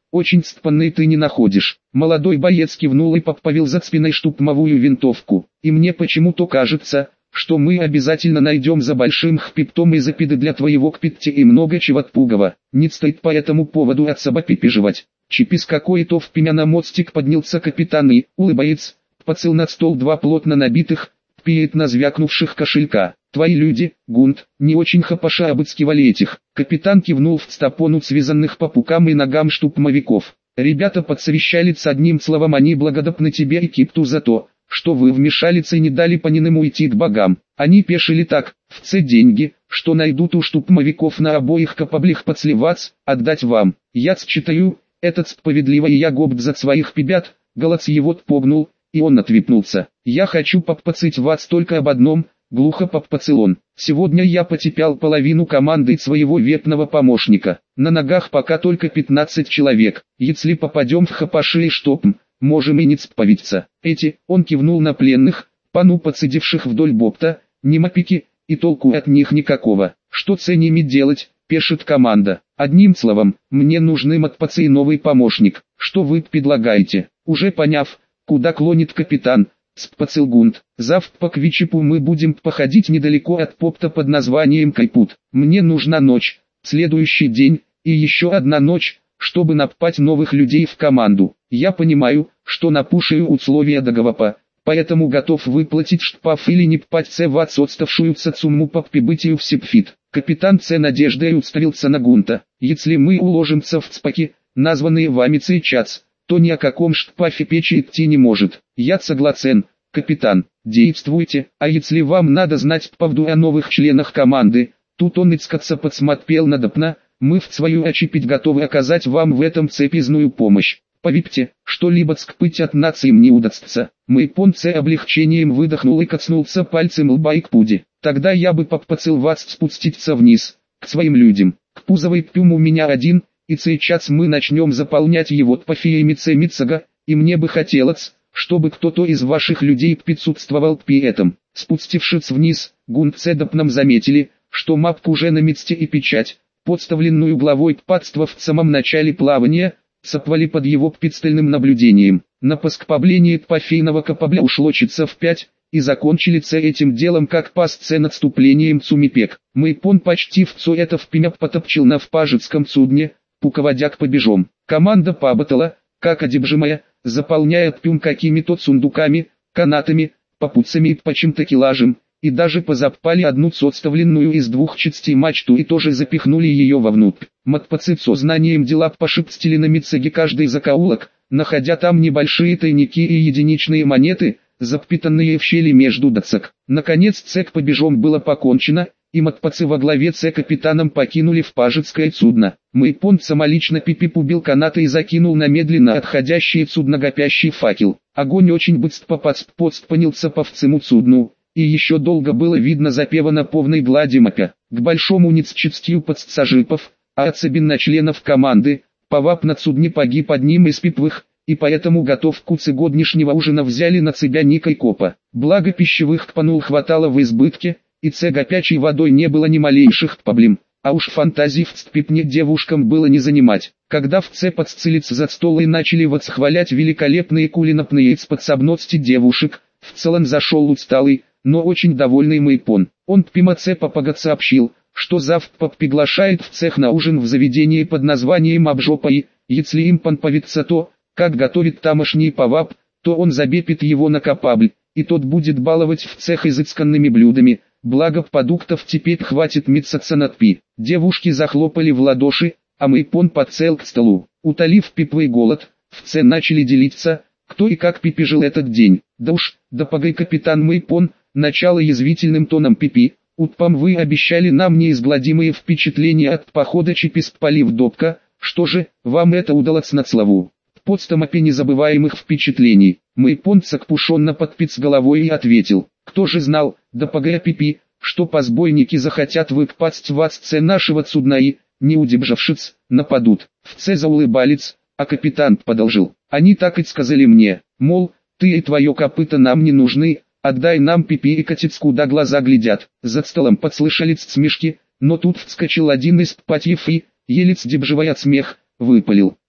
очень стпанный ты не находишь. Молодой боец кивнул и подповел за спиной штурмовую винтовку. И мне почему-то кажется, что мы обязательно найдем за большим хпиптом и запиды для твоего кпитти и много чего отпугого. Не стоит по этому поводу от собаки переживать. Чипис какой-то в пимя на мостик поднялся капитан и, улыбается, поцел на стол два плотно набитых, пиетно звякнувших кошелька. Твои люди, Гунт, не очень хапаша обыскивали этих. Капитан кивнул в стопону связанных по пукам и ногам штурмовиков. Ребята подсовещались одним словом, они благодарны тебе и Кипту за то, что вы вмешались и не дали Паниному уйти к богам. Они пешили так, в це деньги, что найдут у штурмовиков на обоих капаблях подсливаться, отдать вам. Я считаю, этот справедливо, и я гобд за своих пебят, голос его погнул, и он отвипнулся. Я хочу поппацить вас только об одном, глухо поппацил он. Сегодня я потепял половину команды своего верного помощника. На ногах пока только 15 человек. Если попадем в хапаши и штопм, можем и не цповиться. Эти, он кивнул на пленных, пану подсидевших вдоль бопта, не мопики, и толку от них никакого. Что с ними делать, пишет команда. Одним словом, мне нужны матпацы и новый помощник. Что вы предлагаете? Уже поняв, куда клонит капитан, спацил Гунт. Завтра по Квичепу мы будем походить недалеко от попта под названием Кайпут. Мне нужна ночь, следующий день, и еще одна ночь, чтобы наппать новых людей в команду. Я понимаю, что напушаю условия договора, поэтому готов выплатить штраф или не ппать в отсутствовавшуюся сумму по прибытию в Сипфит. Капитан С надеждой уставился на Гунта. Если мы уложимся в цпаки, названные вами сейчас, то ни о каком штрафе печи идти не может. Я согласен, капитан, действуйте, а если вам надо знать правду о новых членах команды, тут он ицкаться подсмотрел на допна, мы в свою очередь готовы оказать вам в этом цепизную помощь. Поверьте, что-либо скпыть от нас им не удастся. Мэйпонце облегчением выдохнул и коснулся пальцем лба и к пуде. Тогда я бы попацил вас спуститься вниз, к своим людям. К пузовой пюм у меня один, и сейчас мы начнем заполнять его тпафиями цемицага, и мне бы хотелось, чтобы кто-то из ваших людей присутствовал при этом. Спустившись вниз, Гунт с Эдопном заметили, что мапку уже на месте и печать, подставленную главой падства в самом начале плавания, сопвали под его пристальным наблюдением. На поскопление тпафейного капабля ушло часов 5, и закончили этим делом как пасце надступлением Цумипек. Мэйпон почти в это впрямь потопчил на впажецком судне, пуководя к побежом. Команда пабатала, как одержимая, заполняя пюм какими-то сундуками, канатами, попутцами и почим-то такелажем, и даже позапали одну составленную из двух частей мачту и тоже запихнули ее вовнутрь. Матпацы со знанием дела пошипстили на мицеге каждый закоулок, находя там небольшие тайники и единичные монеты, запитанные в щели между доцек. Наконец цек побежом было покончено, и матпацы во главе с капитаном покинули впажецкое судно. Мэйпон самолично Пипип убил канаты и закинул на медленно отходящее судно гопящий факел. Огонь очень быстро подспанился по всему судну, и еще долго было видно запева на полной глади мапя. К большому несчастью подсажипов, а особенно членов команды, повап на судне погиб одним из пиповых, и поэтому готовку сегодняшнего ужина взяли на себя Ника и Копа. Благо пищевых кпанул хватало в избытке, и гопячей водой не было ни малейших проблем, а уж фантазий в цпипне девушкам было не занимать. Когда в подсцелиться за стол и начали восхвалять великолепные кулинапные способности девушек, в целом зашел усталый, но очень довольный Мэйпон. Он Пимаце Папагат сообщил, что завтра приглашает в цех на ужин в заведении под названием Обжопа и, если им понравится то, как готовит тамошний повап, то он забепит его на капабль, и тот будет баловать в цех изысканными блюдами, благо продуктов теперь хватит месяца на тпи. Девушки захлопали в ладоши, а Мэйпон подсел к столу. Утолив пиповый голод, в це начали делиться, кто и как пережил этот день. Да уж, да погай, капитан Мэйпон, начало язвительным тоном Пипи, утпам вы обещали нам неизгладимые впечатления от похода Чиписпали Допка, что же, вам это удалось на славу. Подстамопе незабываемых впечатлений. Мэйпон сокпушенно подпиц головой и ответил, кто же знал, да погай Пипи, что позбойники захотят выпасть в отце нашего судна и, не удержавшись, нападут. В це заулыбалец, а капитан продолжил. Они так и сказали мне, мол, ты и твое копыто нам не нужны, отдай нам Пипи и катец куда глаза глядят. За столом подслышались смешки, но тут вскочил один из патьев и, еле сдерживая смех, выпалил.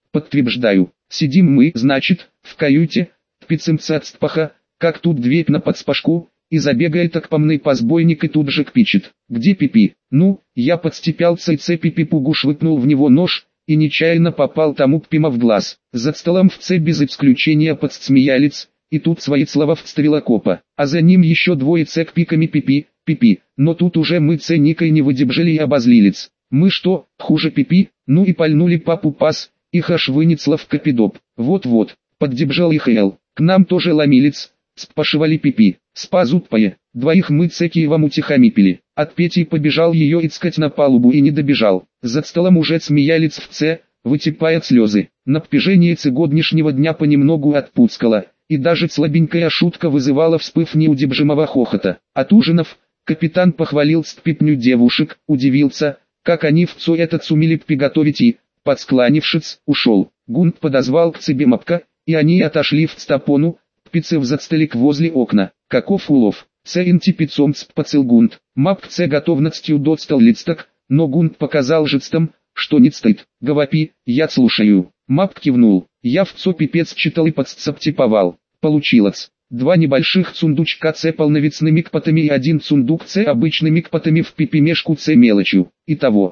подтверждаю. Сидим мы, значит, в каюте, пиццемца от стпаха, как тут дверь на подспашку, и забегает так по мне позбойник и тут же кпичет. Где Пипи? Ну, я подстепялся и Пипи пугу швыкнул в него нож, и нечаянно попал тому Пима в глаз. За столом в без исключения подсмеялец, и тут свои слова вставила копа, а за ним еще двое пиками Пипи, Пипи, но тут уже мы никой не выдержали и обозлились. Мы что, хуже Пипи? Ну и пальнули папу пас, их аж вынесло в капидоп. Вот-вот, поддержал их Эл. К нам тоже ломилец, спашивали Пипи, спазутпая, двоих мы Киевом утихомипили. От Пети побежал ее искать на палубу и не добежал. За столом уже смеялись в вытекая слезы. Напряжение годнишнего дня понемногу отпускало, и даже слабенькая шутка вызывала вспыв неудержимого хохота. От ужинов, капитан похвалил стпипню девушек, удивился, как они этот сумели приготовить и, подскланившись, ушел. Гунт подозвал к себе Мапка, и они отошли в стапону, пиццев за столик возле окна. Каков улов? Интипицом спацил Гунт. Мапк готовностью достал листок, но Гунт показал жестом, что не стоит. Говори, я слушаю. Мапк кивнул. Я пипец читал и подсцептиповал. Получилось. Два небольших сундучка полновицными кпатами и один сундук обычными кпатами в пипимешку мелочью. Итого,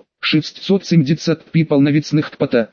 670 полновицных кпата,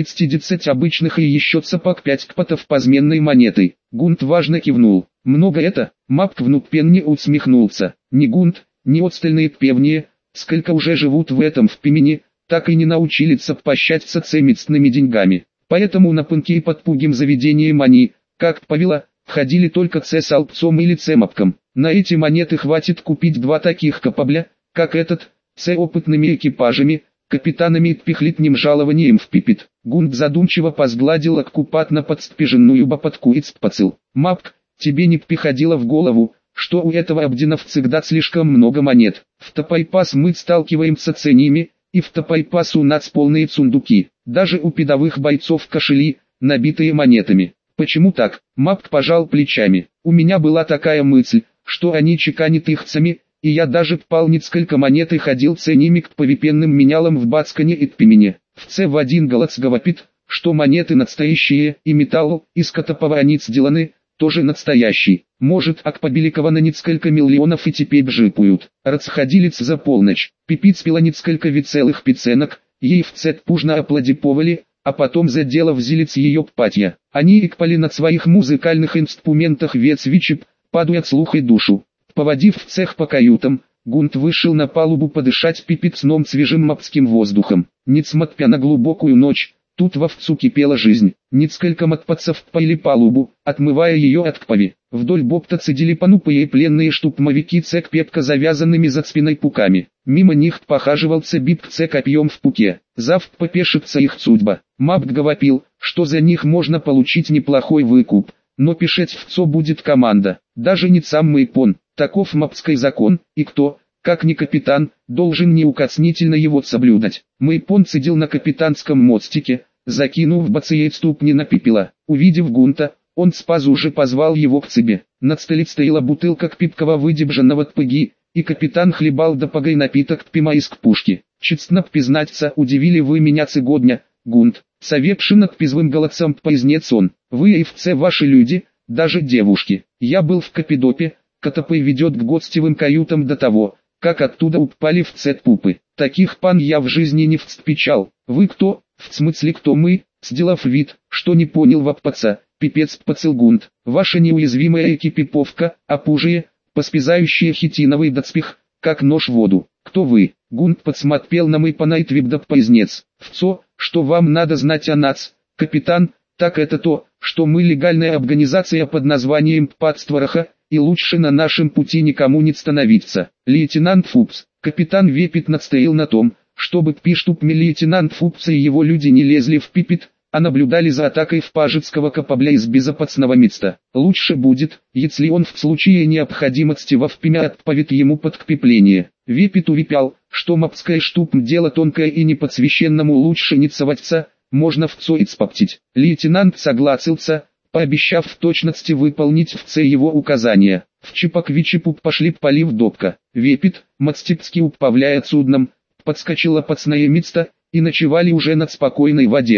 210 обычных и еще цапак 5 кпатов позменной монетой. Гунт важно кивнул. Много это? Мапк внук пенни усмехнулся. Ни Гунт, ни остальные певни, сколько уже живут в этом в Пимене, так и не научились пощаться мицными деньгами. Поэтому на пынки и подпугим заведением они, как повела, ходили только с алпцом или Мапком. На эти монеты хватит купить два таких капабля, как этот, с опытными экипажами, капитанами и пихлитним жалованием в Пипит. Гунт задумчиво позгладил оккупатно подспиженную бапотку и цпацил. Мапк, тебе не приходило в голову, что у этого Абдина всегда слишком много монет. В Топайпас мы сталкиваемся с ними, и в Топайпас у нас полные сундуки. Даже у педовых бойцов кошели, набитые монетами. Почему так? Мапк пожал плечами. У меня была такая мысль, что они чеканят их цами, и я даже пал несколько монет и ходил ними к повипенным менялам в Бацкане и Тпимене. В один голос говорит, что монеты настоящие, и металл, из которого они сделаны, тоже настоящий. Может, акпобеликовано несколько миллионов и теперь бжипуют. Расходились за полночь. Пипиц пила несколько веселых пицценок, ей пужно аплодиповали, а потом за дело взялись ее патья. Они икпали на своих музыкальных инструментах вецвичеп, падая слух и душу. Поводив в цех по каютам, Гунт вышел на палубу подышать пипицном свежим мапским воздухом. Несмотря на глубокую ночь, тут вовсю кипела жизнь. Несколько матпацев пали палубу, отмывая ее от кпави. Вдоль бопта цедили понупые пленные штупмовики крепко завязанными за спиной пуками. Мимо них похаживал биб копьем в пуке. Завтра попешится их судьба. Мапк говорил, что за них можно получить неплохой выкуп, но пишать будет команда. Даже не сам Мэйпон. Таков мапский закон, и кто, как ни капитан, должен неукоснительно его соблюдать. Мэйпон сидел на капитанском мостике, закинув бацеей ступни на пепела. Увидев Гунта, он спазу же позвал его к себе. Над столе стояла бутылка кпипкого выдебженного тпыги, и капитан хлебал до погой напиток пима из кпушки. Честно признаться, удивили вы меня цегодня, Гунт. Совепши к пизвым голосом поизнец он. Вы и ваши люди, даже девушки. Я был в Капидопе, Котопой ведет к гостевым каютам до того, как оттуда упали в пупы. Таких пан я в жизни не встречал. Вы кто? В смысле кто мы? Сделав вид, что не понял ваппаца, пипец Пацелгунд. Ваша неуязвимая экипировка, опужие, поспизающие хитиновый доспех, как нож в воду. Кто вы? Гунд подсмотрел на Мэйпана и твигдап поизнец. Что вам надо знать о нас, капитан? Так это то, что мы легальная организация под названием Патствораха, и лучше на нашем пути никому не становиться. Лейтенант Фупс, капитан Вепит настоял на том, чтобы Пиштупми лейтенант Фупс и его люди не лезли в Пипит, а наблюдали за атакой впажецкого капабля из безопасного места. Лучше будет, если он в случае необходимости вовпимя отправит ему подкрепление. Вепит увипял, что мапская штупм дело тонкое и не посвященному лучше не соваться, можно и споптить. Лейтенант согласился, пообещав в точности выполнить его указания. В Чипак-Вичипуп пошли полив допка. Вепит, мастипски управляя судном, подскочила пацная место, и ночевали уже над спокойной воде.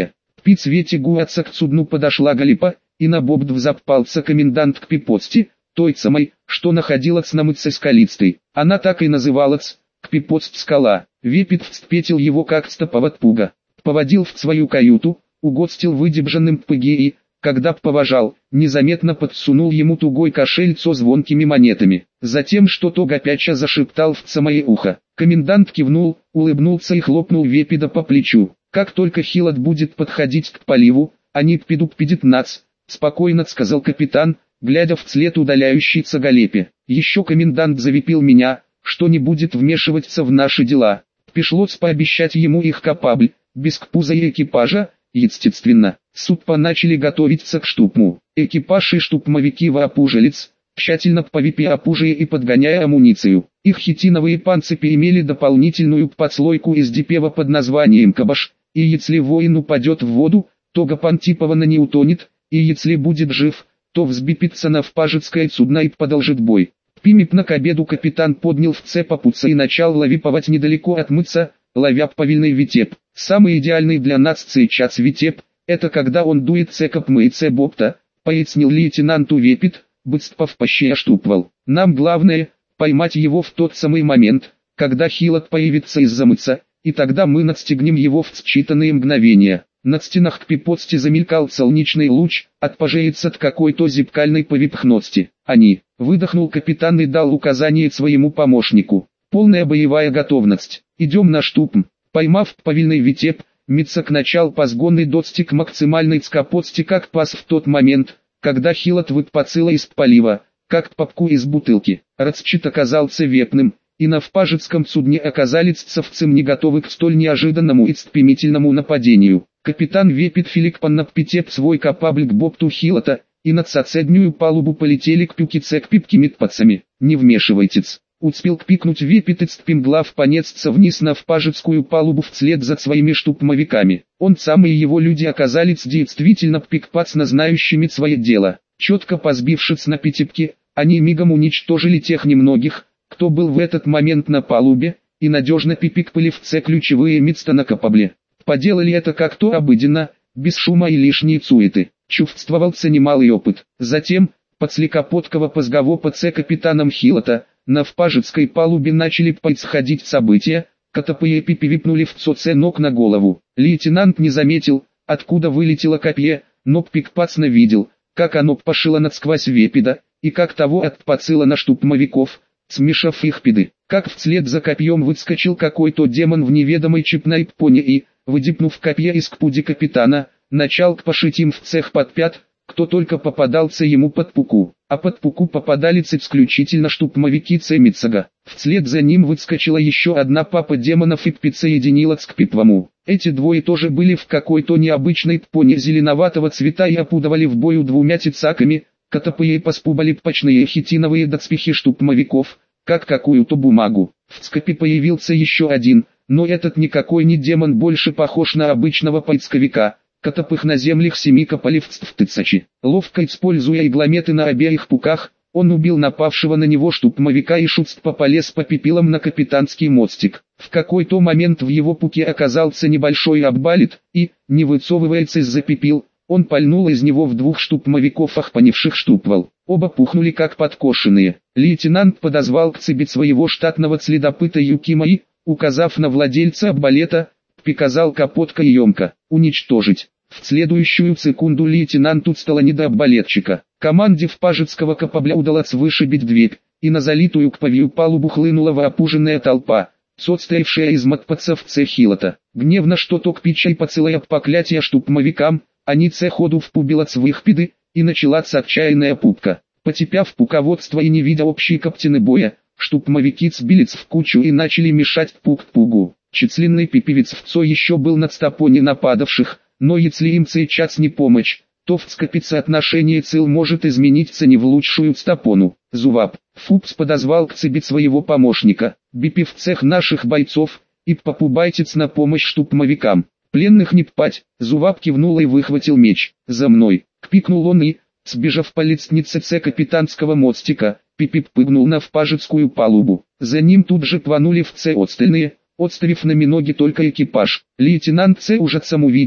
При цвете гуаца к судну подошла Галипа, и на бобд взапался комендант к Пипоцти, той самой, что находилась на мыце скалистой. Она так и называлась, к Пипоцт скала. Вепит встретил его как-то поводпуга. Поводил в свою каюту, угостил выдебженным пыги и, когда поважал, незаметно подсунул ему тугой кошель со звонкими монетами. Затем что-то гопяча зашептал в самое ухо. Комендант кивнул, улыбнулся и хлопнул Вепида по плечу. Как только Хилот будет подходить к поливу, они пойдут 15, спокойно сказал капитан, глядя вслед удаляющейся Галепе. Еще комендант завипил меня, что не будет вмешиваться в наши дела. Пришлось пообещать ему их капабль, без кпуза и экипажа, естественно. Судьба начали готовиться к штурму. Экипаж и штурмовики воопужились, тщательно повипя опужие и подгоняя амуницию. Их хитиновые панципы имели дополнительную подслойку из дипева под названием кабаш, и если воин упадет в воду, то гапантиповано не утонет, и если будет жив, то взбипится на впажецкое судно и продолжит бой. Примипно к обеду капитан поднял в цепопуца и начал ловиповать недалеко от мыца, ловя повильный витеп. Самый идеальный для нас сейчас витеп, это когда он дует цекоп мыце бопта, пояснил лейтенанту Вепит, быстпов паще оштупвал. Нам главное, поймать его в тот самый момент, когда Хилот появится из-за мыца, и тогда мы надстегнем его в считанные мгновения. Над стенах к Пипоцти замелькал солнечный луч, отпожеется от какой-то зипкальной повипхности. Они, выдохнул капитан и дал указание своему помощнику. Полная боевая готовность. Идем на штурм. Поймав повильный витеп, Мицак начал позгонный достиг максимальной скопотсти как пас в тот момент, когда Хилот выпацила из полива, как попку из бутылки. Расчет оказался вепным, и на впажецком судне оказались совцем не готовы к столь неожиданному и стремительному нападению. Капитан Вепит Филиппан напитеп свой капабль к бопту Хилота, и на соседнюю палубу полетели к пюкице к пипки медпацами. Не вмешивайтесь. Успел кпикнуть Вепит и стремглав понесться вниз на впажецкую палубу вслед за своими штурмовиками. Он сам и его люди оказались действительно пикпацно знающими свое дело. Четко позбившись на пятипке, они мигом уничтожили тех немногих, кто был в этот момент на палубе, и надежно пипикпали в ключевые места на капабле. Поделали это как-то обыденно, без шума и лишней суеты. Чувствовался немалый опыт. Затем, под слегоподково позгово по капитаном Хилота, на впажецкой палубе начали происходить события, катапые пипи випнули в цоце ног на голову. Лейтенант не заметил, откуда вылетело копье, но пикпацно видел, как оно пошило насквозь Вепида, и как того отпацило на штурмовиков, смешав их пиды. Как вслед за копьем выскочил какой-то демон в неведомой чипной пони и, выдипнув копье из кпуди капитана, начал кпашить им в цех под пят, кто только попадался ему под пуку. А под пуку попадались исключительно штурмовики Цемицага. Вслед за ним выскочила еще одна папа демонов и присоединилась к пипвому. Эти двое тоже были в какой-то необычной пони зеленоватого цвета и опудывали в бою двумя тицаками, катапые поспубали пачные хитиновые доспехи штурмовиков, как какую-то бумагу. В цкопе появился еще один, но этот никакой не демон, больше похож на обычного поисковика. Катапых на землях семи копалевцев тыцачи. Ловко используя иглометы на обеих пуках, он убил напавшего на него штурмовика и шустпо полез по пепелам на капитанский мостик. В какой-то момент в его пуке оказался небольшой оббалит, и, не выцовываясь из-за пепел, он пальнул из него в двух штурмовиков, охпанивших штурвал. Оба пухнули как подкошенные. Лейтенант подозвал к цебе своего штатного следопыта Юкима и, указав на владельца арбалета, приказал капотко и емко уничтожить. В следующую секунду лейтенанту стало не до арбалетчика. Команде впажецкого капабля удалось вышибить дверь, и на залитую к повью палубу хлынула воопуженная толпа, состоявшая из матпацев Хилота. Гневно что-то кпича и поцелая поклятия штурмовикам, они ходу впубилась в их пиды, и началась отчаянная пупка. Потепяв пуководство и не видя общей коптины боя, штурмовики сбились в кучу и начали мешать пук-пугу. Числинный пипевец вцо еще был над стопони нападавших, но если им сейчас не помочь, то в скопице отношение цел может измениться не в лучшую стопону. Зувап, Фупс подозвал к цебе своего помощника, бипи в цех наших бойцов, и попубайтец на помощь штурмовикам. Пленных не пать. Зувап кивнул и выхватил меч. За мной, кпикнул он и, сбежав по лестнице капитанского мостика, пипип прыгнул на впажецкую палубу. За ним тут же пванули в остальные, отставив на миноги только экипаж. Лейтенант ужасом увидел,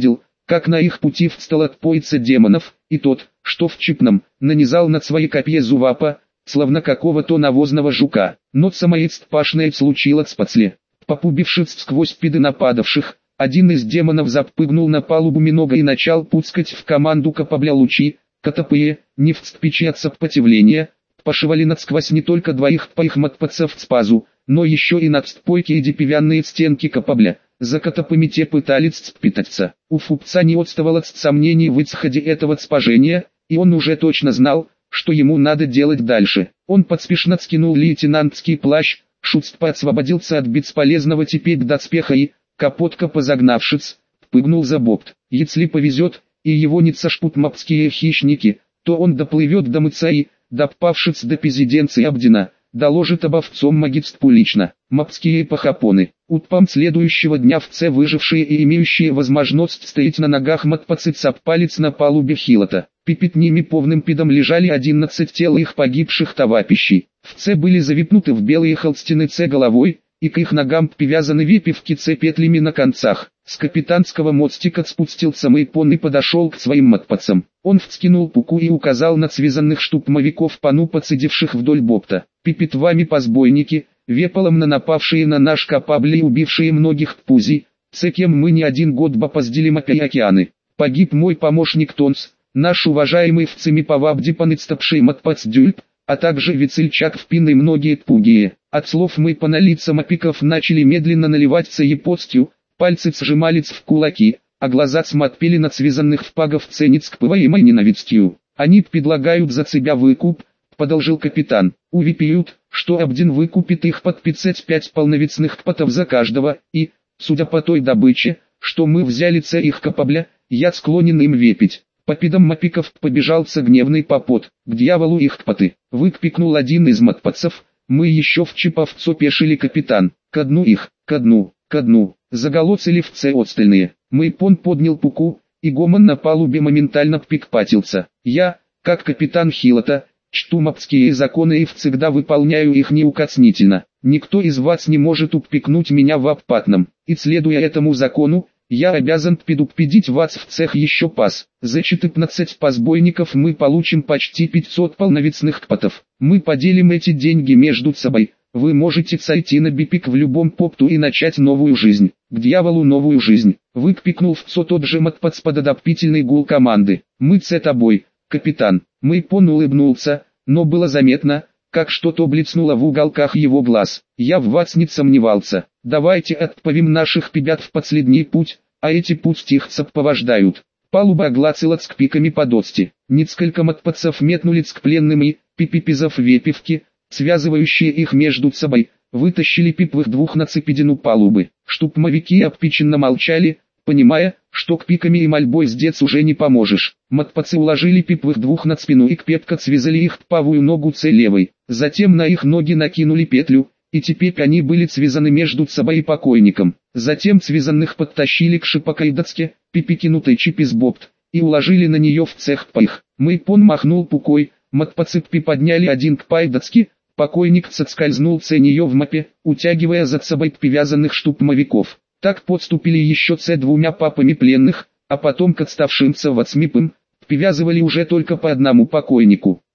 как на их пути встал отпоица демонов, и тот, что в Чипном, нанизал над свои копье зувапа, словно какого-то навозного жука. Но самоедст пашное случилось поцле. Попубившись сквозь пиды нападавших, один из демонов запрыгнул на палубу Минога и начал пускать в команду копабля лучи, катапые, не вступичи от сопротивления, пошивали насквозь не только двоих поих матпацев в спазу, но еще и над стпойки и деревянные стенки копабля. За катапами те пытались спитаться. У фупца не отставало сомнений в исходе этого спажения, и он уже точно знал, что ему надо делать дальше. Он поспешно скинул лейтенантский плащ, Шутстпа освободился от бесполезного теперь доспеха и, капотка позагнавшись, прыгнул за борт. Если повезет, и его не сошпут мапские хищники, то он доплывет до мыца и, допавшись до резиденции Абдина, доложит об овцом магистпу лично. Мапские пахапоны. Утром следующего дня овцы, выжившие и имеющие возможность стоять на ногах, матпацы цапалец на палубе Хилота. Перед ними полным пидом лежали 11 тел их погибших товарищей. Овцы были завипнуты в белые холстины головой, и к их ногам привязаны выпивки петлями на концах. С капитанского мостика спустился Мэйпон и подошел к своим матпацам. Он вскинул пуку и указал на связанных штурмовиков пану, подсидевших вдоль бопта. «Пипит вами позбойники, вепалом на напавшие на наш капабль и убившие многих пузи, с кем мы не один год бопоздили мапи океаны. Погиб мой помощник Тонс, наш уважаемый в цими повабдипан ицтапший матпацдюльп, а также Вицельчак в пин и многие тпугие». От слов Мэйпона лица мапиков начали медленно наливаться епостью, пальцы сжимались в кулаки, а глаза смотрели на связанных в пагов ценец к пываемой ненавистью. «Они предлагают за себя выкуп», — продолжил капитан. «Увипьют, что Абдин выкупит их под 55 полновесных кпатов за каждого, и, судя по той добыче, что мы взяли ц их капабля, я склонен им вепить». По пидам мапиков побежался гневный попот. «К дьяволу их кпаты!» — выкрикнул один из матпацев. «Мы еще в Чиповцо пешили, капитан. Ко дну их, ко дну, ко дну!» Заголосили вце остальные. Мэйпон поднял пуку, и гомон на палубе моментально пикпатился. «Я, как капитан Хилота, чту мапские законы и всегда выполняю их неукоснительно. Никто из вас не может упрекнуть меня в обпатном, и следуя этому закону, я обязан предупредить вас в цех еще пас. За 14 позбойников мы получим почти 500 полновесных кпатов. Мы поделим эти деньги между собой. Вы можете сойти на бипик в любом попту и начать новую жизнь. К дьяволу новую жизнь!» Выкрикнул вцо тот же матпац под одобрительный гул команды. «Мы с тобой, капитан!» Мэйпон улыбнулся, но было заметно, как что-то блеснуло в уголках его глаз. «Я в вас не сомневался. Давайте отправим наших ребят в последний путь, а эти пусть их сопровождают». Палуба огласилась к пиками подости. Несколько матпацев метнулись к пленным и, пипипизов вепивки, связывающие их между собой, вытащили пиповых двух на цепидину палубы. Штурмовики обпеченно молчали, понимая, что к пиками и мольбой сдец уже не поможешь. Матпацы уложили пиповых двух на спину и крепко связали их правую ногу левой. Затем на их ноги накинули петлю, и теперь они были связаны между собой и покойником. Затем связанных подтащили к шипокайдацке, пипикинутой чипизбопт, и уложили на нее в цех паих. Мэйпон махнул пукой, матпацы подняли один к пайдацке, покойник соскользнул с нее в мапе, утягивая за собой привязанных штурмовиков. Так подступили еще с двумя папами пленных, а потом к отставшимся вацмипым, привязывали уже только по одному покойнику.